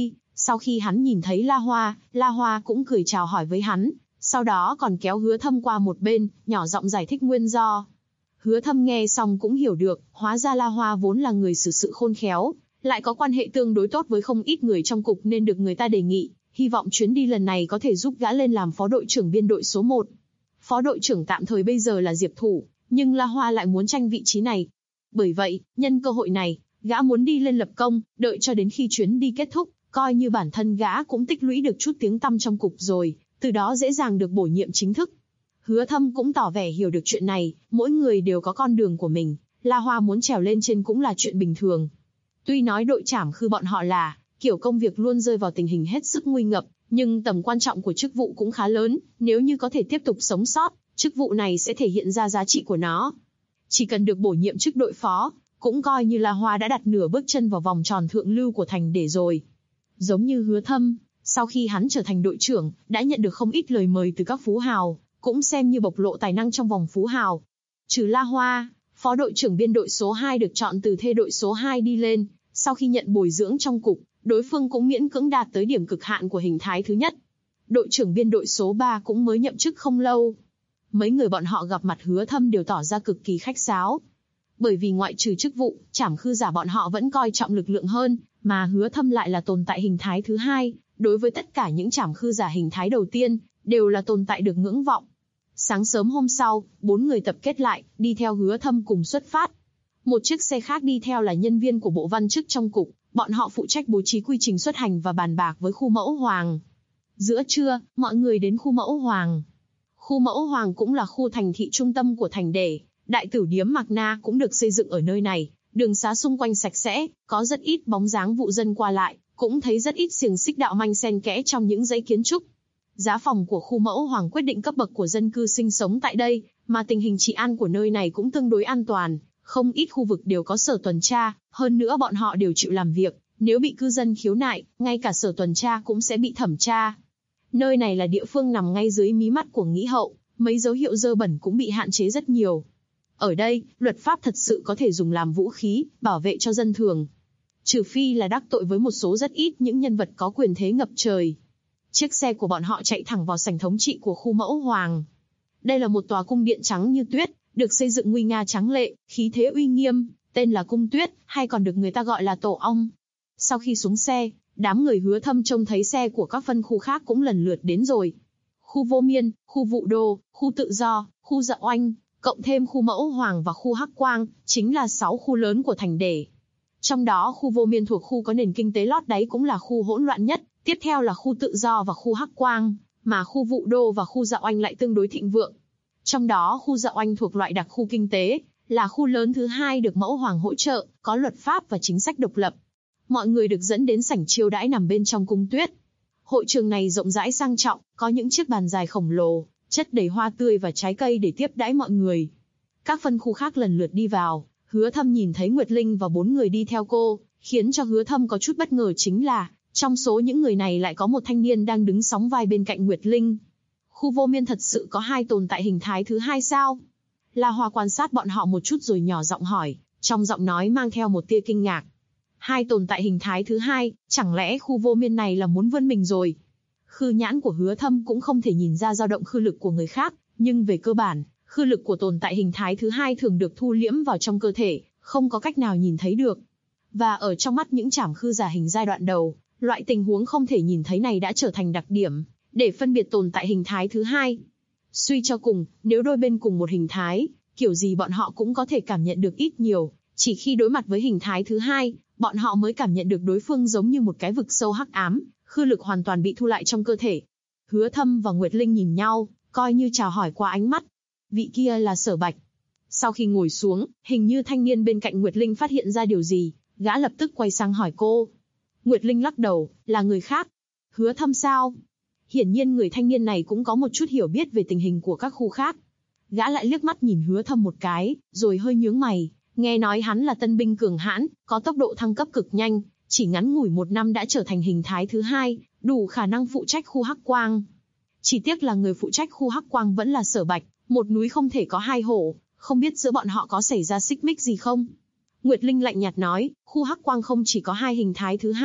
Sau khi hắn nhìn thấy La Hoa cũng cười chào hỏi với hắn, sau đó còn kéo Hứa Thâm qua một bên, nhỏ giọng giải thích nguyên do. Hứa Thâm nghe xong cũng hiểu được, hóa ra La Hoa vốn là người xử sự khôn khéo, lại có quan hệ tương đối tốt với không ít người trong cục nên được người ta đề nghị, hy vọng chuyến đi lần này có thể giúp gã lên làm phó đội trưởng biên đội số 1. Phó đội trưởng tạm thời bây giờ là Diệp Thủ, nhưng La Hoa lại muốn tranh vị trí này. Bởi vậy, nhân cơ hội này, gã muốn đi lên lập công, đợi cho đến khi chuyến đi kết thúc, coi như bản thân gã cũng tích lũy được chút tiếng tăm trong cục rồi, từ đó dễ dàng được bổ nhiệm chính thức. Hứa Thâm cũng tỏ vẻ hiểu được chuyện này, mỗi người đều có con đường của mình, La Hoa muốn trèo lên trên cũng là chuyện bình thường. Tuy nói đội trảm khư bọn họ là kiểu công việc luôn rơi vào tình hình hết sức nguy ngập, nhưng tầm quan trọng của chức vụ cũng khá lớn, nếu như có thể tiếp tục sống sót, chức vụ này sẽ thể hiện ra giá trị của nó. Chỉ cần được bổ nhiệm chức đội phó, cũng coi như La Hoa đã đặt nửa bước chân vào vòng tròn thượng lưu của thành để rồi. Giống như Hứa Thâm, sau khi hắn trở thành đội trưởng, đã nhận được không ít lời mời từ các phú hào, cũng xem như bộc lộ tài năng trong vòng phú hào. Trừ La Hoa, phó đội trưởng biên đội số 2 được chọn từ thê đội số 2 đi lên, sau khi nhận bồi dưỡng trong cục, đối phương cũng miễn cưỡng đạt tới điểm cực hạn của hình thái thứ nhất. Đội trưởng biên đội số 3 cũng mới nhậm chức không lâu. Mấy người bọn họ gặp mặt Hứa Thâm đều tỏ ra cực kỳ khách sáo. Bởi vì ngoại trừ chức vụ, trảm khư giả bọn họ vẫn coi trọng lực lượng hơn, mà Hứa Thâm lại là tồn tại hình thái thứ hai, đối với tất cả những trảm khư giả hình thái đầu tiên, đều là tồn tại được ngưỡng vọng. Sáng sớm hôm sau, 4 người tập kết lại, đi theo Hứa Thâm cùng xuất phát. Một chiếc xe khác đi theo là nhân viên của bộ văn chức trong cục, bọn họ phụ trách bố trí quy trình xuất hành và bàn bạc với khu mẫu hoàng. Giữa trưa, mọi người đến khu mẫu hoàng. Khu mẫu hoàng cũng là khu thành thị trung tâm của thành Để, đại tử điếm Mạc Na cũng được xây dựng ở nơi này, đường xá xung quanh sạch sẽ, có rất ít bóng dáng vụ dân qua lại, cũng thấy rất ít xiềng xích đạo manh xen kẽ trong những dãy kiến trúc. Giá phòng của khu mẫu hoàng quyết định cấp bậc của dân cư sinh sống tại đây, mà tình hình trị an của nơi này cũng tương đối an toàn, không ít khu vực đều có sở tuần tra, hơn nữa bọn họ đều chịu làm việc, nếu bị cư dân khiếu nại, ngay cả sở tuần tra cũng sẽ bị thẩm tra. Nơi này là địa phương nằm ngay dưới mí mắt của nghĩ hậu, mấy dấu hiệu dơ bẩn cũng bị hạn chế rất nhiều. Ở đây, luật pháp thật sự có thể dùng làm vũ khí, bảo vệ cho dân thường. Trừ phi là đắc tội với một số rất ít những nhân vật có quyền thế ngập trời. Chiếc xe của bọn họ chạy thẳng vào sảnh thống trị của khu mẫu hoàng. Đây là một tòa cung điện trắng như tuyết, được xây dựng nguy nga tráng lệ, khí thế uy nghiêm, tên là Cung Tuyết, hay còn được người ta gọi là Tổ Ong. Sau khi xuống xe, đám người Hứa Thâm trông thấy xe của các phân khu khác cũng lần lượt đến rồi. Khu Vô Miên, khu Vụ Đô, khu Tự Do, khu Dạ Oanh, cộng thêm khu Mẫu Hoàng và khu Hắc Quang, chính là 6 khu lớn của thành Để. Trong đó khu Vô Miên thuộc khu có nền kinh tế lót đáy cũng là khu hỗn loạn nhất, tiếp theo là khu Tự Do và khu Hắc Quang, mà khu Vụ Đô và khu Dạ Oanh lại tương đối thịnh vượng. Trong đó khu Dạ Oanh thuộc loại đặc khu kinh tế, là khu lớn thứ hai được Mẫu Hoàng hỗ trợ, có luật pháp và chính sách độc lập. Mọi người được dẫn đến sảnh chiêu đãi nằm bên trong cung tuyết. Hội trường này rộng rãi sang trọng, có những chiếc bàn dài khổng lồ, chất đầy hoa tươi và trái cây để tiếp đãi mọi người. Các phân khu khác lần lượt đi vào, Hứa Thâm nhìn thấy Nguyệt Linh và 4 người đi theo cô, khiến cho Hứa Thâm có chút bất ngờ chính là, trong số những người này lại có một thanh niên đang đứng sóng vai bên cạnh Nguyệt Linh. Khu Vô Miên thật sự có 2 tồn tại hình thái thứ hai sao? La Hoa quan sát bọn họ một chút rồi nhỏ giọng hỏi, trong giọng nói mang theo một tia kinh ngạc. 2 tồn tại hình thái thứ hai, chẳng lẽ khu Vô Miên này là muốn vươn mình rồi? Khư nhãn của Hứa Thâm cũng không thể nhìn ra dao động khư lực của người khác, nhưng về cơ bản, khư lực của tồn tại hình thái thứ hai thường được thu liễm vào trong cơ thể, không có cách nào nhìn thấy được. Và ở trong mắt những trảm khư giả hình giai đoạn đầu, loại tình huống không thể nhìn thấy này đã trở thành đặc điểm, để phân biệt tồn tại hình thái thứ hai. Suy cho cùng, nếu đôi bên cùng một hình thái, kiểu gì bọn họ cũng có thể cảm nhận được ít nhiều, chỉ khi đối mặt với hình thái thứ hai, bọn họ mới cảm nhận được đối phương giống như một cái vực sâu hắc ám, khư lực hoàn toàn bị thu lại trong cơ thể. Hứa Thâm và Nguyệt Linh nhìn nhau, coi như chào hỏi qua ánh mắt. Vị kia là Sở Bạch. Sau khi ngồi xuống, hình như thanh niên bên cạnh Nguyệt Linh phát hiện ra điều gì, gã lập tức quay sang hỏi cô. Nguyệt Linh lắc đầu, là người khác. Hứa Thâm sao? Hiển nhiên người thanh niên này cũng có một chút hiểu biết về tình hình của các khu khác. Gã lại liếc mắt nhìn Hứa Thâm một cái, rồi hơi nhướng mày. Nghe nói hắn là tân binh cường hãn, có tốc độ thăng cấp cực nhanh, chỉ ngắn ngủi 1 năm đã trở thành hình thái thứ hai, đủ khả năng phụ trách khu Hắc Quang. Chỉ tiếc là người phụ trách khu Hắc Quang vẫn là Sở Bạch, một núi không thể có 2 hổ, không biết giữa bọn họ có xảy ra xích mích gì không? Nguyệt Linh lạnh nhạt nói, khu Hắc Quang không chỉ có 2 hình thái thứ hai,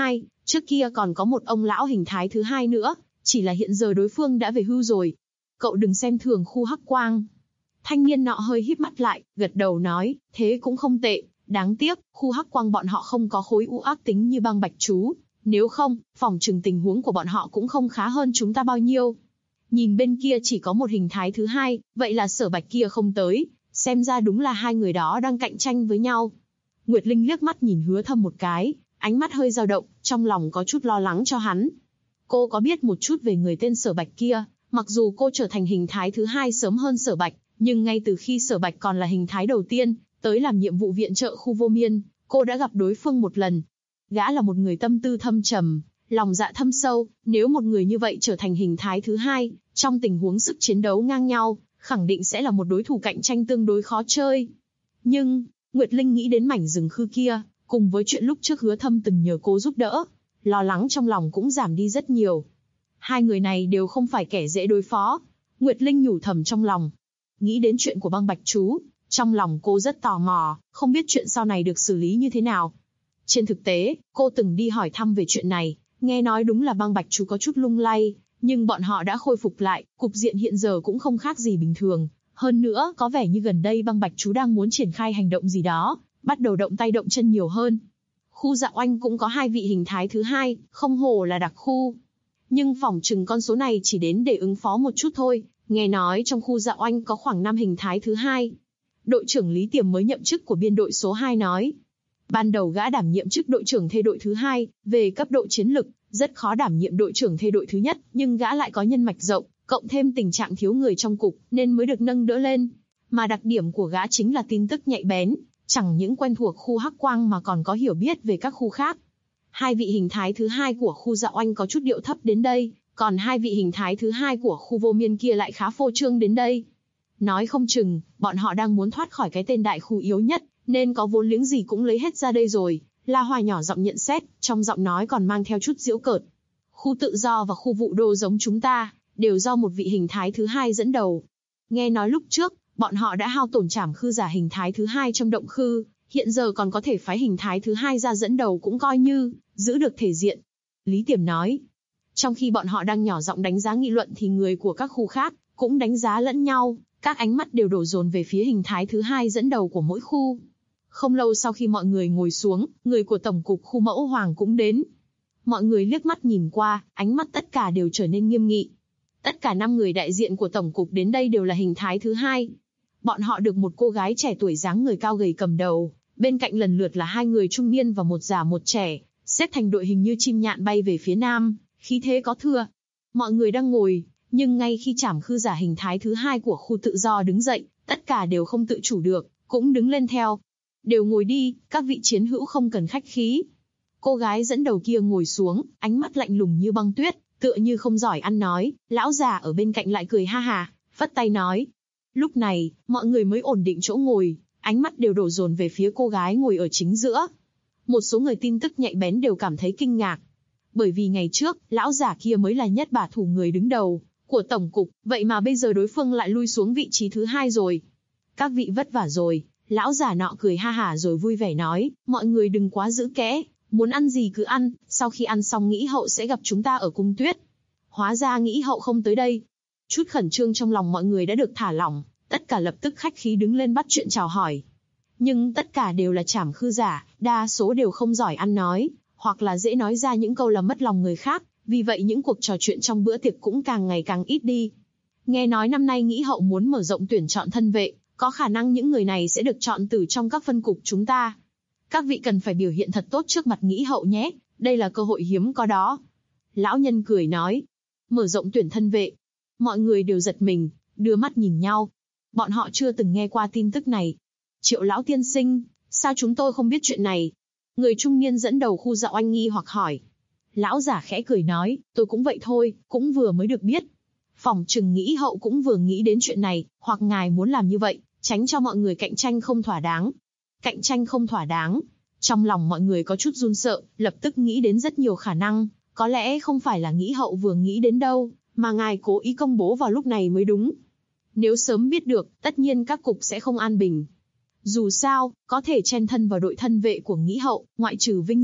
Trước kia còn có một ông lão hình thái thứ hai nữa, chỉ là hiện giờ đối phương đã về hưu rồi. Cậu đừng xem thường khu Hắc Quang. Thanh niên nọ hơi híp mắt lại, gật đầu nói, thế cũng không tệ, đáng tiếc, khu Hắc Quang bọn họ không có khối u ác tính như băng bạch chú. Nếu không, phỏng chừng tình huống của bọn họ cũng không khá hơn chúng ta bao nhiêu. Nhìn bên kia chỉ có một hình thái thứ hai, vậy là Sở Bạch kia không tới, xem ra đúng là hai người đó đang cạnh tranh với nhau. Nguyệt Linh liếc mắt nhìn Hứa Thâm một cái, ánh mắt hơi dao động, trong lòng có chút lo lắng cho hắn. Cô có biết một chút về người tên Sở Bạch kia, mặc dù cô trở thành hình thái thứ hai sớm hơn Sở Bạch, nhưng ngay từ khi Sở Bạch còn là hình thái đầu tiên, tới làm nhiệm vụ viện trợ khu Vô Miên, cô đã gặp đối phương một lần. Gã là một người tâm tư thâm trầm, lòng dạ thâm sâu, nếu một người như vậy trở thành hình thái thứ hai, trong tình huống sức chiến đấu ngang nhau, khẳng định sẽ là một đối thủ cạnh tranh tương đối khó chơi. Nhưng, Nguyệt Linh nghĩ đến mảnh rừng khư kia, cùng với chuyện lúc trước Hứa Thâm từng nhờ cô giúp đỡ, lo lắng trong lòng cũng giảm đi rất nhiều. Hai người này đều không phải kẻ dễ đối phó. Nguyệt Linh nhủ thầm trong lòng. Nghĩ đến chuyện của băng bạch chú, trong lòng cô rất tò mò, không biết chuyện sau này được xử lý như thế nào. Trên thực tế, cô từng đi hỏi thăm về chuyện này, nghe nói đúng là băng bạch chú có chút lung lay, nhưng bọn họ đã khôi phục lại, cục diện hiện giờ cũng không khác gì bình thường. Hơn nữa, có vẻ như gần đây băng bạch chú đang muốn triển khai hành động gì đó, bắt đầu động tay động chân nhiều hơn. Khu Dạ Oanh cũng có hai vị hình thái thứ hai, không hổ là đặc khu. Nhưng phỏng chừng con số này chỉ đến để ứng phó một chút thôi, nghe nói trong khu Dạ Oanh có khoảng 5 hình thái thứ hai. Đội trưởng Lý Tiềm mới nhậm chức của biên đội số 2 nói. Ban đầu gã đảm nhiệm chức đội trưởng thê đội thứ hai, về cấp độ chiến lực, rất khó đảm nhiệm đội trưởng thê đội thứ nhất, nhưng gã lại có nhân mạch rộng, cộng thêm tình trạng thiếu người trong cục, nên mới được nâng đỡ lên. Mà đặc điểm của gã chính là tin tức nhạy bén, chẳng những quen thuộc khu Hắc Quang mà còn có hiểu biết về các khu khác. Hai vị hình thái thứ hai của khu Dạ Oanh có chút điệu thấp đến đây, còn hai vị hình thái thứ hai của khu Vô Miên kia lại khá phô trương đến đây. Nói không chừng, bọn họ đang muốn thoát khỏi cái tên đại khu yếu nhất, nên có vốn liếng gì cũng lấy hết ra đây rồi. La Hoài nhỏ giọng nhận xét, trong giọng nói còn mang theo chút giễu cợt. Khu tự do và khu vụ đô giống chúng ta, đều do một vị hình thái thứ hai dẫn đầu. Nghe nói lúc trước, bọn họ đã hao tổn trảm khư giả hình thái thứ hai trong động khư, hiện giờ còn có thể phái hình thái thứ hai ra dẫn đầu cũng coi như giữ được thể diện. Lý Tiềm nói. Trong khi bọn họ đang nhỏ giọng đánh giá nghị luận thì người của các khu khác cũng đánh giá lẫn nhau, các ánh mắt đều đổ dồn về phía hình thái thứ hai dẫn đầu của mỗi khu. Không lâu sau khi mọi người ngồi xuống, người của tổng cục khu Mẫu Hoàng cũng đến. Mọi người liếc mắt nhìn qua, ánh mắt tất cả đều trở nên nghiêm nghị. Tất cả 5 người đại diện của tổng cục đến đây đều là hình thái thứ hai. Bọn họ được một cô gái trẻ tuổi dáng người cao gầy cầm đầu, bên cạnh lần lượt là 2 người trung niên và một già một trẻ, xếp thành đội hình như chim nhạn bay về phía nam, khí thế có thừa. Mọi người đang ngồi, nhưng ngay khi trảm khư giả hình thái thứ hai của khu tự do đứng dậy, tất cả đều không tự chủ được, cũng đứng lên theo. Đều ngồi đi, các vị chiến hữu không cần khách khí. Cô gái dẫn đầu kia ngồi xuống, ánh mắt lạnh lùng như băng tuyết, tựa như không giỏi ăn nói. Lão già ở bên cạnh lại cười ha hà, phất tay nói. Lúc này, mọi người mới ổn định chỗ ngồi, ánh mắt đều đổ dồn về phía cô gái ngồi ở chính giữa. Một số người tin tức nhạy bén đều cảm thấy kinh ngạc. Bởi vì ngày trước, lão già kia mới là nhất bả thủ người đứng đầu của tổng cục, vậy mà bây giờ đối phương lại lui xuống vị trí thứ hai rồi. Các vị vất vả rồi. Lão già nọ cười ha hả rồi vui vẻ nói, mọi người đừng quá giữ kẽ, muốn ăn gì cứ ăn, sau khi ăn xong Nghĩ Hậu sẽ gặp chúng ta ở cung tuyết. Hóa ra Nghĩ Hậu không tới đây. Chút khẩn trương trong lòng mọi người đã được thả lỏng, tất cả lập tức khách khí đứng lên bắt chuyện chào hỏi. Nhưng tất cả đều là trảm khư giả, đa số đều không giỏi ăn nói, hoặc là dễ nói ra những câu làm mất lòng người khác, vì vậy những cuộc trò chuyện trong bữa tiệc cũng càng ngày càng ít đi. Nghe nói năm nay Nghĩ Hậu muốn mở rộng tuyển chọn thân vệ, có khả năng những người này sẽ được chọn từ trong các phân cục chúng ta. Các vị cần phải biểu hiện thật tốt trước mặt Nghĩ Hậu nhé, đây là cơ hội hiếm có đó. Lão nhân cười nói, mở rộng tuyển thân vệ. Mọi người đều giật mình, đưa mắt nhìn nhau. Bọn họ chưa từng nghe qua tin tức này. Triệu lão tiên sinh, sao chúng tôi không biết chuyện này? Người trung niên dẫn đầu khu Dạ Oanh nghi hoặc hỏi. Lão giả khẽ cười nói, tôi cũng vậy thôi, cũng vừa mới được biết. Phỏng chừng Nghĩ Hậu cũng vừa nghĩ đến chuyện này, hoặc ngài muốn làm như vậy, tránh cho mọi người cạnh tranh không thỏa đáng. Cạnh tranh không thỏa đáng. Trong lòng mọi người có chút run sợ, lập tức nghĩ đến rất nhiều khả năng, có lẽ không phải là Nghĩ Hậu vừa nghĩ đến đâu, mà ngài cố ý công bố vào lúc này mới đúng. Nếu sớm biết được, tất nhiên các cục sẽ không an bình. Dù sao, có thể chen thân vào đội thân vệ của Nghĩ Hậu, ngoại trừ vinh dự,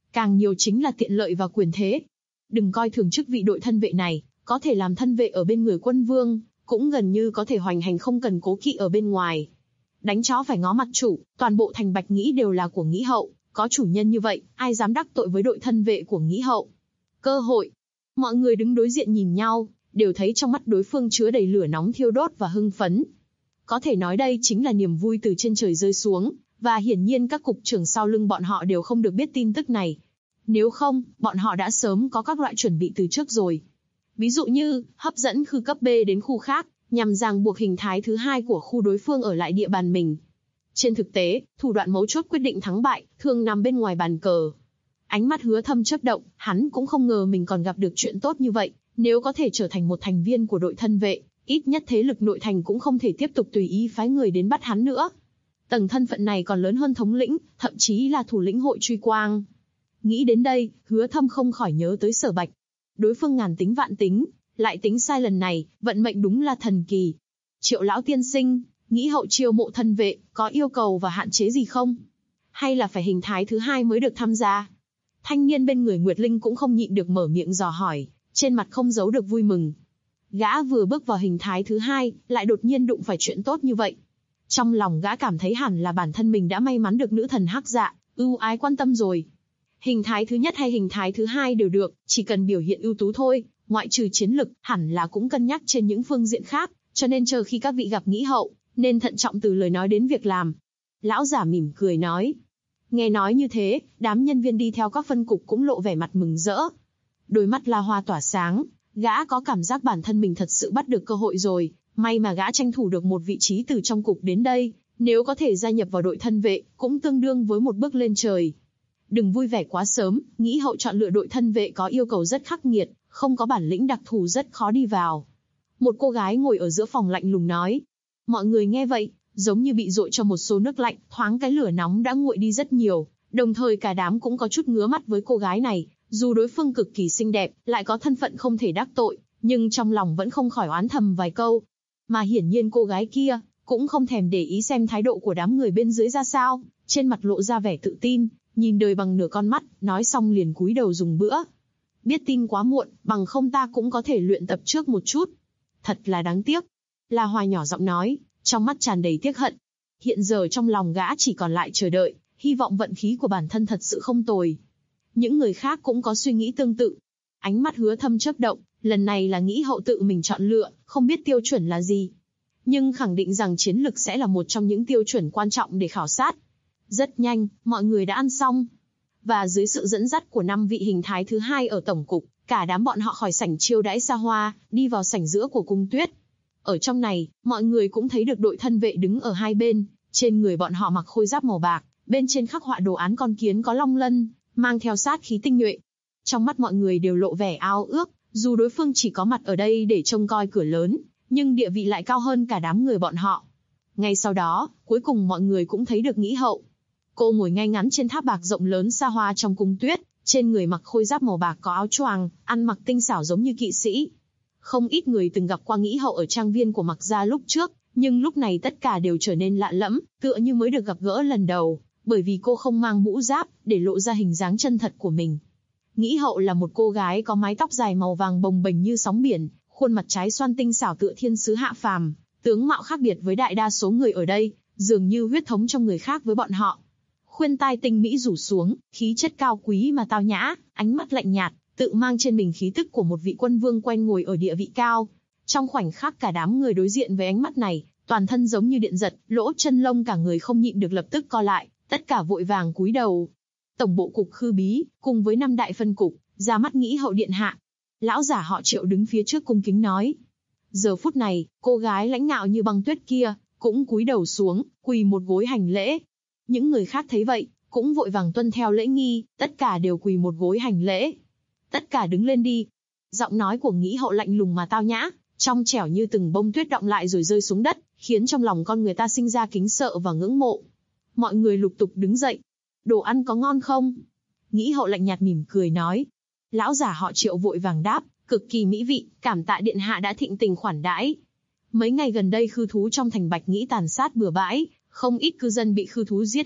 càng nhiều chính là tiện lợi và quyền thế. Đừng coi thường chức vị đội thân vệ này, có thể làm thân vệ ở bên người quân vương, cũng gần như có thể hoành hành không cần cố kỵ ở bên ngoài. Đánh chó phải ngó mặt chủ, toàn bộ thành Bạch Nghĩ đều là của Nghĩ Hậu, có chủ nhân như vậy, ai dám đắc tội với đội thân vệ của Nghĩ Hậu. Cơ hội. Mọi người đứng đối diện nhìn nhau, đều thấy trong mắt đối phương chứa đầy lửa nóng thiêu đốt và hưng phấn. Có thể nói đây chính là niềm vui từ trên trời rơi xuống, và hiển nhiên các cục trưởng sau lưng bọn họ đều không được biết tin tức này. Nếu không, bọn họ đã sớm có các loại chuẩn bị từ trước rồi. Ví dụ như, hấp dẫn khu cấp B đến khu khác, nhằm ràng buộc hình thái thứ hai của khu đối phương ở lại địa bàn mình. Trên thực tế, thủ đoạn mấu chốt quyết định thắng bại, thường nằm bên ngoài bàn cờ. Ánh mắt Hứa Thâm chớp động, hắn cũng không ngờ mình còn gặp được chuyện tốt như vậy, nếu có thể trở thành một thành viên của đội thân vệ, ít nhất thế lực nội thành cũng không thể tiếp tục tùy ý phái người đến bắt hắn nữa. Tầng thân phận này còn lớn hơn thống lĩnh, thậm chí là thủ lĩnh hội truy quang. Nghĩ đến đây, Hứa Thâm không khỏi nhớ tới Sở Bạch. Đối phương ngàn tính vạn tính, lại tính sai lần này, vận mệnh đúng là thần kỳ. Triệu lão tiên sinh, Nghĩ Hậu chiêu mộ thân vệ, có yêu cầu và hạn chế gì không? Hay là phải hình thái thứ hai mới được tham gia? Thanh niên bên người Nguyệt Linh cũng không nhịn được mở miệng dò hỏi, trên mặt không giấu được vui mừng. Gã vừa bước vào hình thái thứ hai, lại đột nhiên đụng phải chuyện tốt như vậy. Trong lòng gã cảm thấy hẳn là bản thân mình đã may mắn được nữ thần Hắc Dạ ưu ái quan tâm rồi. Hình thái thứ nhất hay hình thái thứ hai đều được, chỉ cần biểu hiện ưu tú thôi, ngoại trừ chiến lực, hẳn là cũng cân nhắc trên những phương diện khác, cho nên chờ khi các vị gặp Nghĩ Hậu, nên thận trọng từ lời nói đến việc làm. Lão giả mỉm cười nói. Nghe nói như thế, đám nhân viên đi theo các phân cục cũng lộ vẻ mặt mừng rỡ. Đôi mắt La Hoa tỏa sáng, gã có cảm giác bản thân mình thật sự bắt được cơ hội rồi, may mà gã tranh thủ được một vị trí từ trong cục đến đây, nếu có thể gia nhập vào đội thân vệ, cũng tương đương với một bước lên trời. Đừng vui vẻ quá sớm, Nghĩ Hậu chọn lựa đội thân vệ có yêu cầu rất khắc nghiệt, không có bản lĩnh đặc thù rất khó đi vào. Một cô gái ngồi ở giữa phòng lạnh lùng nói. Mọi người nghe vậy, giống như bị dội cho một xô nước lạnh, thoáng cái lửa nóng đã nguội đi rất nhiều, đồng thời cả đám cũng có chút ngứa mắt với cô gái này, dù đối phương cực kỳ xinh đẹp, lại có thân phận không thể đắc tội, nhưng trong lòng vẫn không khỏi oán thầm vài câu. Mà hiển nhiên cô gái kia, cũng không thèm để ý xem thái độ của đám người bên dưới ra sao, trên mặt lộ ra vẻ tự tin, nhìn đời bằng nửa con mắt, nói xong liền cúi đầu dùng bữa. Biết tin quá muộn, bằng không ta cũng có thể luyện tập trước một chút. Thật là đáng tiếc. La Hoa nhỏ giọng nói, trong mắt tràn đầy tiếc hận. Hiện giờ trong lòng gã chỉ còn lại chờ đợi, hy vọng vận khí của bản thân thật sự không tồi. Những người khác cũng có suy nghĩ tương tự. Ánh mắt Hứa Thâm chớp động, lần này là Nghĩ Hậu tự mình chọn lựa, không biết tiêu chuẩn là gì. Nhưng khẳng định rằng chiến lực sẽ là một trong những tiêu chuẩn quan trọng để khảo sát. Rất nhanh, mọi người đã ăn xong. Và dưới sự dẫn dắt của 5 vị hình thái thứ hai ở tổng cục, cả đám bọn họ khỏi sảnh chiêu đãi xa hoa, đi vào sảnh giữa của cung tuyết. Ở trong này, mọi người cũng thấy được đội thân vệ đứng ở hai bên, trên người bọn họ mặc khôi giáp màu bạc, bên trên khắc họa đồ án con kiến có long lân, mang theo sát khí tinh nhuệ. Trong mắt mọi người đều lộ vẻ ao ước, dù đối phương chỉ có mặt ở đây để trông coi cửa lớn, nhưng địa vị lại cao hơn cả đám người bọn họ. Ngay sau đó, cuối cùng mọi người cũng thấy được Nghĩ Hậu. Cô ngồi ngay ngắn trên tháp bạc rộng lớn xa hoa trong cung tuyết, trên người mặc khôi giáp màu bạc có áo choàng, ăn mặc tinh xảo giống như kỵ sĩ. Không ít người từng gặp qua Nghĩ Hậu ở trang viên của Mặc gia lúc trước, nhưng lúc này tất cả đều trở nên lạ lẫm, tựa như mới được gặp gỡ lần đầu, bởi vì cô không mang mũ giáp, để lộ ra hình dáng chân thật của mình. Nghĩ Hậu là một cô gái có mái tóc dài màu vàng bồng bềnh như sóng biển, khuôn mặt trái xoan tinh xảo tựa thiên sứ hạ phàm, tướng mạo khác biệt với đại đa số người ở đây, dường như huyết thống trong người khác với bọn họ. Khuyên tai tinh mỹ rủ xuống, khí chất cao quý mà tao nhã, ánh mắt lạnh nhạt, tự mang trên mình khí tức của một vị quân vương quen ngồi ở địa vị cao. Trong khoảnh khắc cả đám người đối diện với ánh mắt này, toàn thân giống như điện giật, lỗ chân lông cả người không nhịn được lập tức co lại, tất cả vội vàng cúi đầu. Tổng bộ cục Khư Bí, cùng với 5 đại phân cục, ra mắt Nghĩ Hậu điện hạ. Lão giả họ Triệu đứng phía trước cung kính nói. Giờ phút này, cô gái lãnh ngạo như băng tuyết kia, cũng cúi đầu xuống, quỳ một gối hành lễ. Những người khác thấy vậy, cũng vội vàng tuân theo lễ nghi, tất cả đều quỳ một gối hành lễ. Tất cả đứng lên đi. Giọng nói của Nghĩ Hậu lạnh lùng mà tao nhã, trong trẻo như từng bông tuyết đọng lại rồi rơi xuống đất, khiến trong lòng con người ta sinh ra kính sợ và ngưỡng mộ. Mọi người lục tục đứng dậy. Đồ ăn có ngon không? Nghĩ Hậu lạnh nhạt mỉm cười nói. Lão giả họ Triệu vội vàng đáp, cực kỳ mỹ vị, cảm tạ điện hạ đã thịnh tình khoản đãi. Mấy ngày gần đây khư thú trong thành Bạch Nghĩ tàn sát bừa bãi, không ít cư dân bị khư thú giết hại,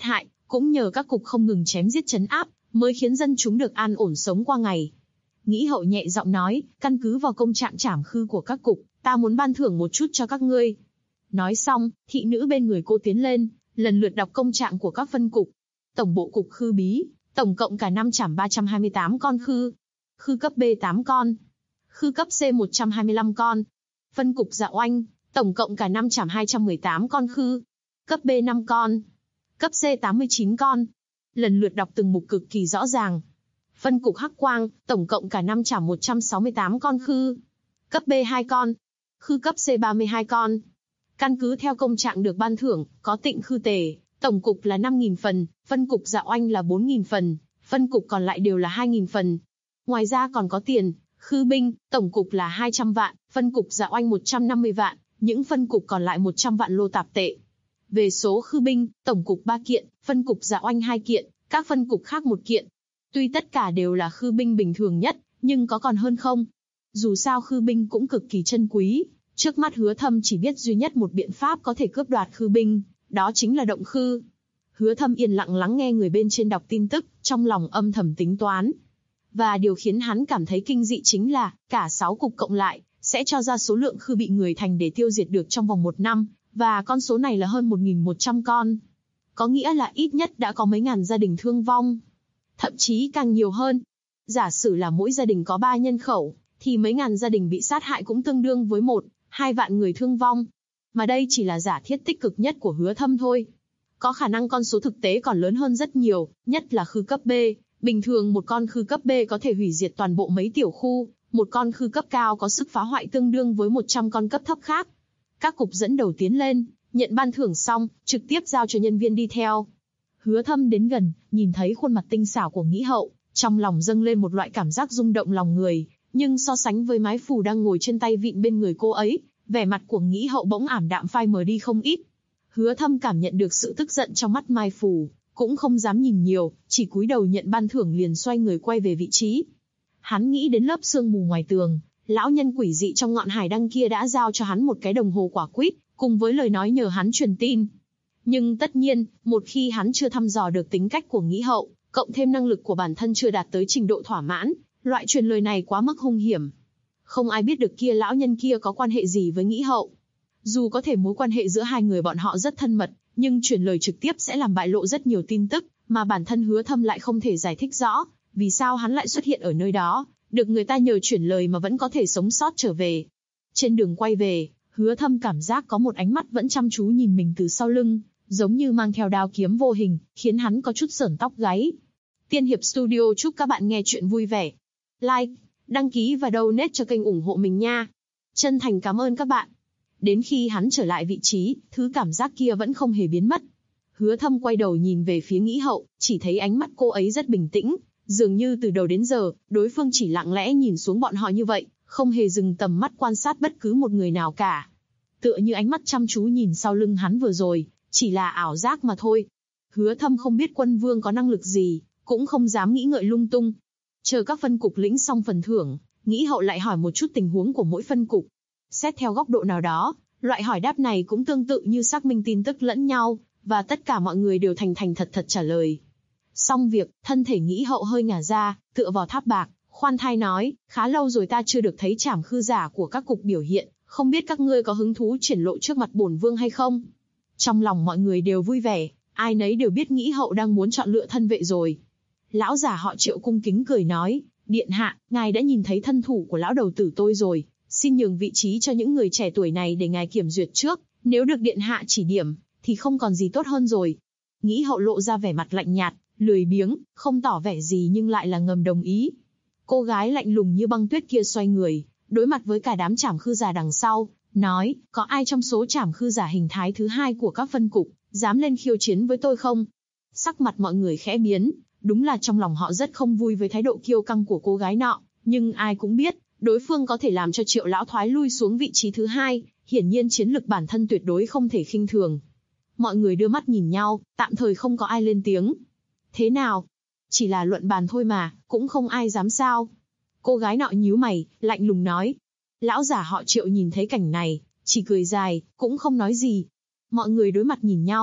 cũng nhờ các cục không ngừng chém giết trấn áp, mới khiến dân chúng được an ổn sống qua ngày. Nghĩ hậu nhẹ giọng nói, căn cứ vào công trạng trảm khư của các cục, ta muốn ban thưởng một chút cho các ngươi. Nói xong, thị nữ bên người cô tiến lên, lần lượt đọc công trạng của các phân cục. Tổng bộ cục khư bí, tổng cộng cả năm trảm 328 con khư. Khư cấp B 8 con. Khư cấp C 125 con. Phân cục Dạ Oanh, tổng cộng cả năm trảm 218 con khư. Cấp B 5 con. Cấp C 89 con. Lần lượt đọc từng mục cực kỳ rõ ràng. Phân cục Hắc Quang, tổng cộng cả năm trảm 168 con khư. Cấp B 2 con. Khư cấp C 32 con. Căn cứ theo công trạng được ban thưởng, có Tịnh Khư Tề, tổng cục là 5.000 phần, phân cục Dạ Oanh là 4.000 phần, phân cục còn lại đều là 2.000 phần. Ngoài ra còn có tiền, khư binh, tổng cục là 200 vạn, phân cục Dạ Oanh 150 vạn, những phân cục còn lại 100 vạn lô tạp tệ. Về số khư binh, tổng cục 3 kiện, phân cục Dạ Oanh 2 kiện, các phân cục khác 1 kiện. Tuy tất cả đều là khư binh bình thường nhất, nhưng có còn hơn không? Dù sao khư binh cũng cực kỳ chân quý. Trước mắt Hứa Thâm chỉ biết duy nhất một biện pháp có thể cướp đoạt khư binh, đó chính là động khư. Hứa Thâm yên lặng lắng nghe người bên trên đọc tin tức, trong lòng âm thầm tính toán. Và điều khiến hắn cảm thấy kinh dị chính là, cả 6 cục cộng lại, sẽ cho ra số lượng khư bị người thành để tiêu diệt được trong vòng 1 năm, và con số này là hơn 1.100 con. Có nghĩa là ít nhất đã có mấy ngàn gia đình thương vong. Thậm chí càng nhiều hơn. Giả sử là mỗi gia đình có 3 nhân khẩu, thì mấy ngàn gia đình bị sát hại cũng tương đương với 1-2 vạn người thương vong. Mà đây chỉ là giả thiết tích cực nhất của Hứa Thâm thôi. Có khả năng con số thực tế còn lớn hơn rất nhiều, nhất là khư cấp B. Bình thường một con khư cấp B có thể hủy diệt toàn bộ mấy tiểu khu, một con khư cấp cao có sức phá hoại tương đương với 100 con cấp thấp khác. Các cục dẫn đầu tiến lên, nhận ban thưởng xong, trực tiếp giao cho nhân viên đi theo. Hứa Thâm đến gần, nhìn thấy khuôn mặt tinh xảo của Nghĩ Hậu, trong lòng dâng lên một loại cảm giác rung động lòng người, nhưng so sánh với mái phù đang ngồi trên tay vịn bên người cô ấy, vẻ mặt của Nghĩ Hậu bỗng ảm đạm phai mờ đi không ít. Hứa Thâm cảm nhận được sự tức giận trong mắt Mai Phù, cũng không dám nhìn nhiều, chỉ cúi đầu nhận ban thưởng liền xoay người quay về vị trí. Hắn nghĩ đến lớp sương mù ngoài tường, lão nhân quỷ dị trong ngọn hải đăng kia đã giao cho hắn một cái đồng hồ quả quýt, cùng với lời nói nhờ hắn truyền tin. Nhưng tất nhiên, một khi hắn chưa thăm dò được tính cách của Nghĩ Hậu, cộng thêm năng lực của bản thân chưa đạt tới trình độ thỏa mãn, loại truyền lời này quá mức hung hiểm. Không ai biết được kia lão nhân kia có quan hệ gì với Nghĩ Hậu. Dù có thể mối quan hệ giữa hai người bọn họ rất thân mật, nhưng truyền lời trực tiếp sẽ làm bại lộ rất nhiều tin tức, mà bản thân Hứa Thâm lại không thể giải thích rõ, vì sao hắn lại xuất hiện ở nơi đó, được người ta nhờ chuyển lời mà vẫn có thể sống sót trở về. Trên đường quay về, Hứa Thâm cảm giác có một ánh mắt vẫn chăm chú nhìn mình từ sau lưng, giống như mang theo đao kiếm vô hình, khiến hắn có chút sởn tóc gáy. Tiên Hiệp Studio chúc các bạn nghe chuyện vui vẻ. Like, đăng ký và donate cho kênh ủng hộ mình nha. Chân thành cảm ơn các bạn. Đến khi hắn trở lại vị trí, thứ cảm giác kia vẫn không hề biến mất. Hứa Thâm quay đầu nhìn về phía Nghĩ Hậu, chỉ thấy ánh mắt cô ấy rất bình tĩnh, dường như từ đầu đến giờ, đối phương chỉ lặng lẽ nhìn xuống bọn họ như vậy, không hề dừng tầm mắt quan sát bất cứ một người nào cả. Tựa như ánh mắt chăm chú nhìn sau lưng hắn vừa rồi, chỉ là ảo giác mà thôi. Hứa Thâm không biết Quân Vương có năng lực gì, cũng không dám nghĩ ngợi lung tung. Chờ các phân cục lĩnh xong phần thưởng, Nghĩ Hậu lại hỏi một chút tình huống của mỗi phân cục. Xét theo góc độ nào đó, loại hỏi đáp này cũng tương tự như xác minh tin tức lẫn nhau, và tất cả mọi người đều thành thành thật thật trả lời. Xong việc, thân thể Nghĩ Hậu hơi ngả ra, tựa vào tháp bạc, khoan thai nói, khá lâu rồi ta chưa được thấy trảm khư giả của các cục biểu hiện, không biết các ngươi có hứng thú triển lộ trước mặt bổn vương hay không? Trong lòng mọi người đều vui vẻ, ai nấy đều biết Nghĩ Hậu đang muốn chọn lựa thân vệ rồi. Lão giả họ Triệu cung kính cười nói, điện hạ, ngài đã nhìn thấy thân thủ của lão đầu tử tôi rồi, xin nhường vị trí cho những người trẻ tuổi này để ngài kiểm duyệt trước, nếu được điện hạ chỉ điểm, thì không còn gì tốt hơn rồi. Nghĩ Hậu lộ ra vẻ mặt lạnh nhạt, lười biếng, không tỏ vẻ gì nhưng lại là ngầm đồng ý. Cô gái lạnh lùng như băng tuyết kia xoay người, đối mặt với cả đám trảm khư giả đằng sau, nói, có ai trong số trảm khư giả hình thái thứ 2 của các phân cục, dám lên khiêu chiến với tôi không? Sắc mặt mọi người khẽ biến, đúng là trong lòng họ rất không vui với thái độ kiêu căng của cô gái nọ, nhưng ai cũng biết, đối phương có thể làm cho Triệu lão thoái lui xuống vị trí thứ 2, hiển nhiên chiến lực bản thân tuyệt đối không thể khinh thường. Mọi người đưa mắt nhìn nhau, tạm thời không có ai lên tiếng. Thế nào? Chỉ là luận bàn thôi mà, cũng không ai dám sao. Cô gái nọ nhíu mày, lạnh lùng nói. Lão giả họ Triệu nhìn thấy cảnh này, chỉ cười dài, cũng không nói gì. Mọi người đối mặt nhìn nhau,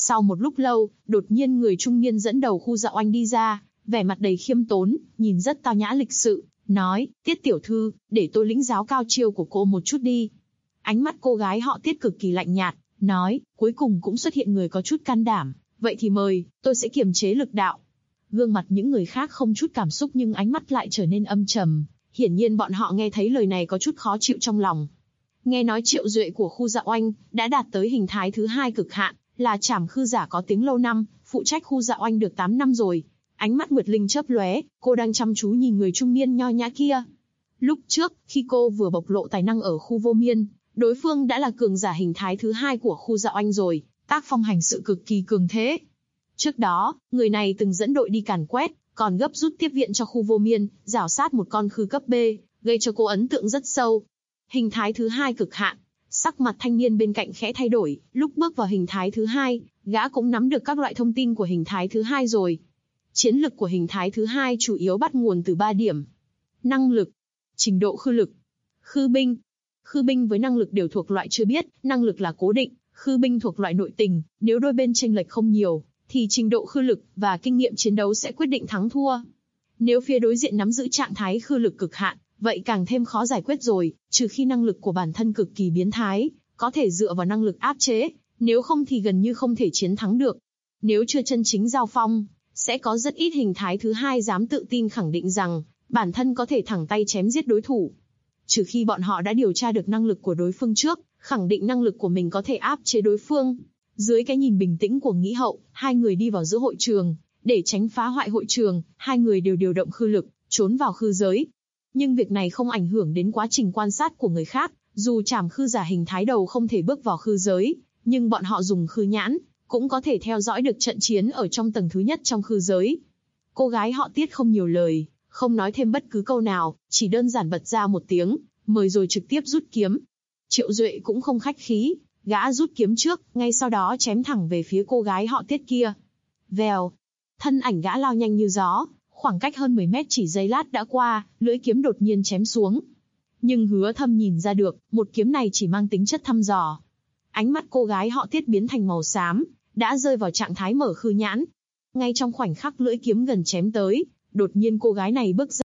Sau một lúc lâu, đột nhiên người trung niên dẫn đầu khu Dạ Oanh đi ra, vẻ mặt đầy khiêm tốn, nhìn rất tao nhã lịch sự, nói, Tiết tiểu thư, để tôi lĩnh giáo cao chiêu của cô một chút đi. Ánh mắt cô gái họ Tiết cực kỳ lạnh nhạt, nói, cuối cùng cũng xuất hiện người có chút can đảm, vậy thì mời, tôi sẽ kiềm chế lực đạo. Gương mặt những người khác không chút cảm xúc nhưng ánh mắt lại trở nên âm trầm, hiển nhiên bọn họ nghe thấy lời này có chút khó chịu trong lòng. Nghe nói Triệu Duệ của khu Dạ Oanh đã đạt tới hình thái thứ 2 cực hạn, là trảm khư giả có tiếng lâu năm, phụ trách khu Dạ Oanh được 8 năm rồi. Ánh mắt Nguyệt Linh chớp lóe, cô đang chăm chú nhìn người trung niên nho nhã kia. Lúc trước, khi cô vừa bộc lộ tài năng ở khu Vô Miên, đối phương đã là cường giả hình thái thứ 2 của khu Dạ Oanh rồi, tác phong hành sự cực kỳ cường thế. Trước đó, người này từng dẫn đội đi càn quét, còn gấp rút tiếp viện cho khu Vô Miên, rảo sát một con khư cấp B, gây cho cô ấn tượng rất sâu. Hình thái thứ 2 cực hạn, sắc mặt thanh niên bên cạnh khẽ thay đổi, lúc bước vào hình thái thứ 2, gã cũng nắm được các loại thông tin của hình thái thứ 2 rồi. Chiến lực của hình thái thứ 2 chủ yếu bắt nguồn từ 3 điểm. Năng lực, trình độ khư lực, khư binh. Khư binh với năng lực đều thuộc loại chưa biết, năng lực là cố định, khư binh thuộc loại nội tình, nếu đôi bên chênh lệch không nhiều, thì trình độ khư lực và kinh nghiệm chiến đấu sẽ quyết định thắng thua. Nếu phía đối diện nắm giữ trạng thái khư lực cực hạn, vậy càng thêm khó giải quyết rồi, trừ khi năng lực của bản thân cực kỳ biến thái, có thể dựa vào năng lực áp chế, nếu không thì gần như không thể chiến thắng được. Nếu chưa chân chính giao phong, sẽ có rất ít hình thái thứ 2 dám tự tin khẳng định rằng bản thân có thể thẳng tay chém giết đối thủ. Trừ khi bọn họ đã điều tra được năng lực của đối phương trước, khẳng định năng lực của mình có thể áp chế đối phương. Dưới cái nhìn bình tĩnh của Nghĩ Hậu, hai người đi vào giữa hội trường, để tránh phá hoại hội trường, hai người đều điều động khư lực, trốn vào khư giới. Nhưng việc này không ảnh hưởng đến quá trình quan sát của người khác, dù trảm khư giả hình thái đầu không thể bước vào khư giới, nhưng bọn họ dùng khư nhãn, cũng có thể theo dõi được trận chiến ở trong tầng thứ nhất trong khư giới. Cô gái họ Tiết không nhiều lời, không nói thêm bất cứ câu nào, chỉ đơn giản bật ra một tiếng, mời rồi trực tiếp rút kiếm. Triệu Duệ cũng không khách khí, gã rút kiếm trước, ngay sau đó chém thẳng về phía cô gái họ Tiết kia. Vèo, thân ảnh gã lao nhanh như gió, khoảng cách hơn 10 mét chỉ giây lát đã qua, lưỡi kiếm đột nhiên chém xuống. Nhưng Hứa Thâm nhìn ra được, một kiếm này chỉ mang tính chất thăm dò. Ánh mắt cô gái họ Tiết biến thành màu xám, đã rơi vào trạng thái mở khư nhãn. Ngay trong khoảnh khắc lưỡi kiếm gần chém tới, đột nhiên cô gái này bước ra.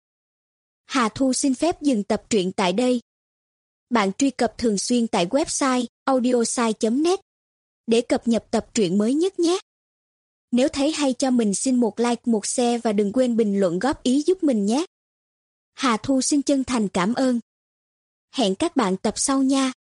Hà Thu xin phép dừng tập truyện tại đây. Bạn truy cập thường xuyên tại website audiosai.net để cập nhật tập truyện mới nhất nhé. Nếu thấy hay cho mình xin một like, một share và đừng quên bình luận góp ý giúp mình nhé. Hà Thu xin chân thành cảm ơn. Hẹn các bạn tập sau nha.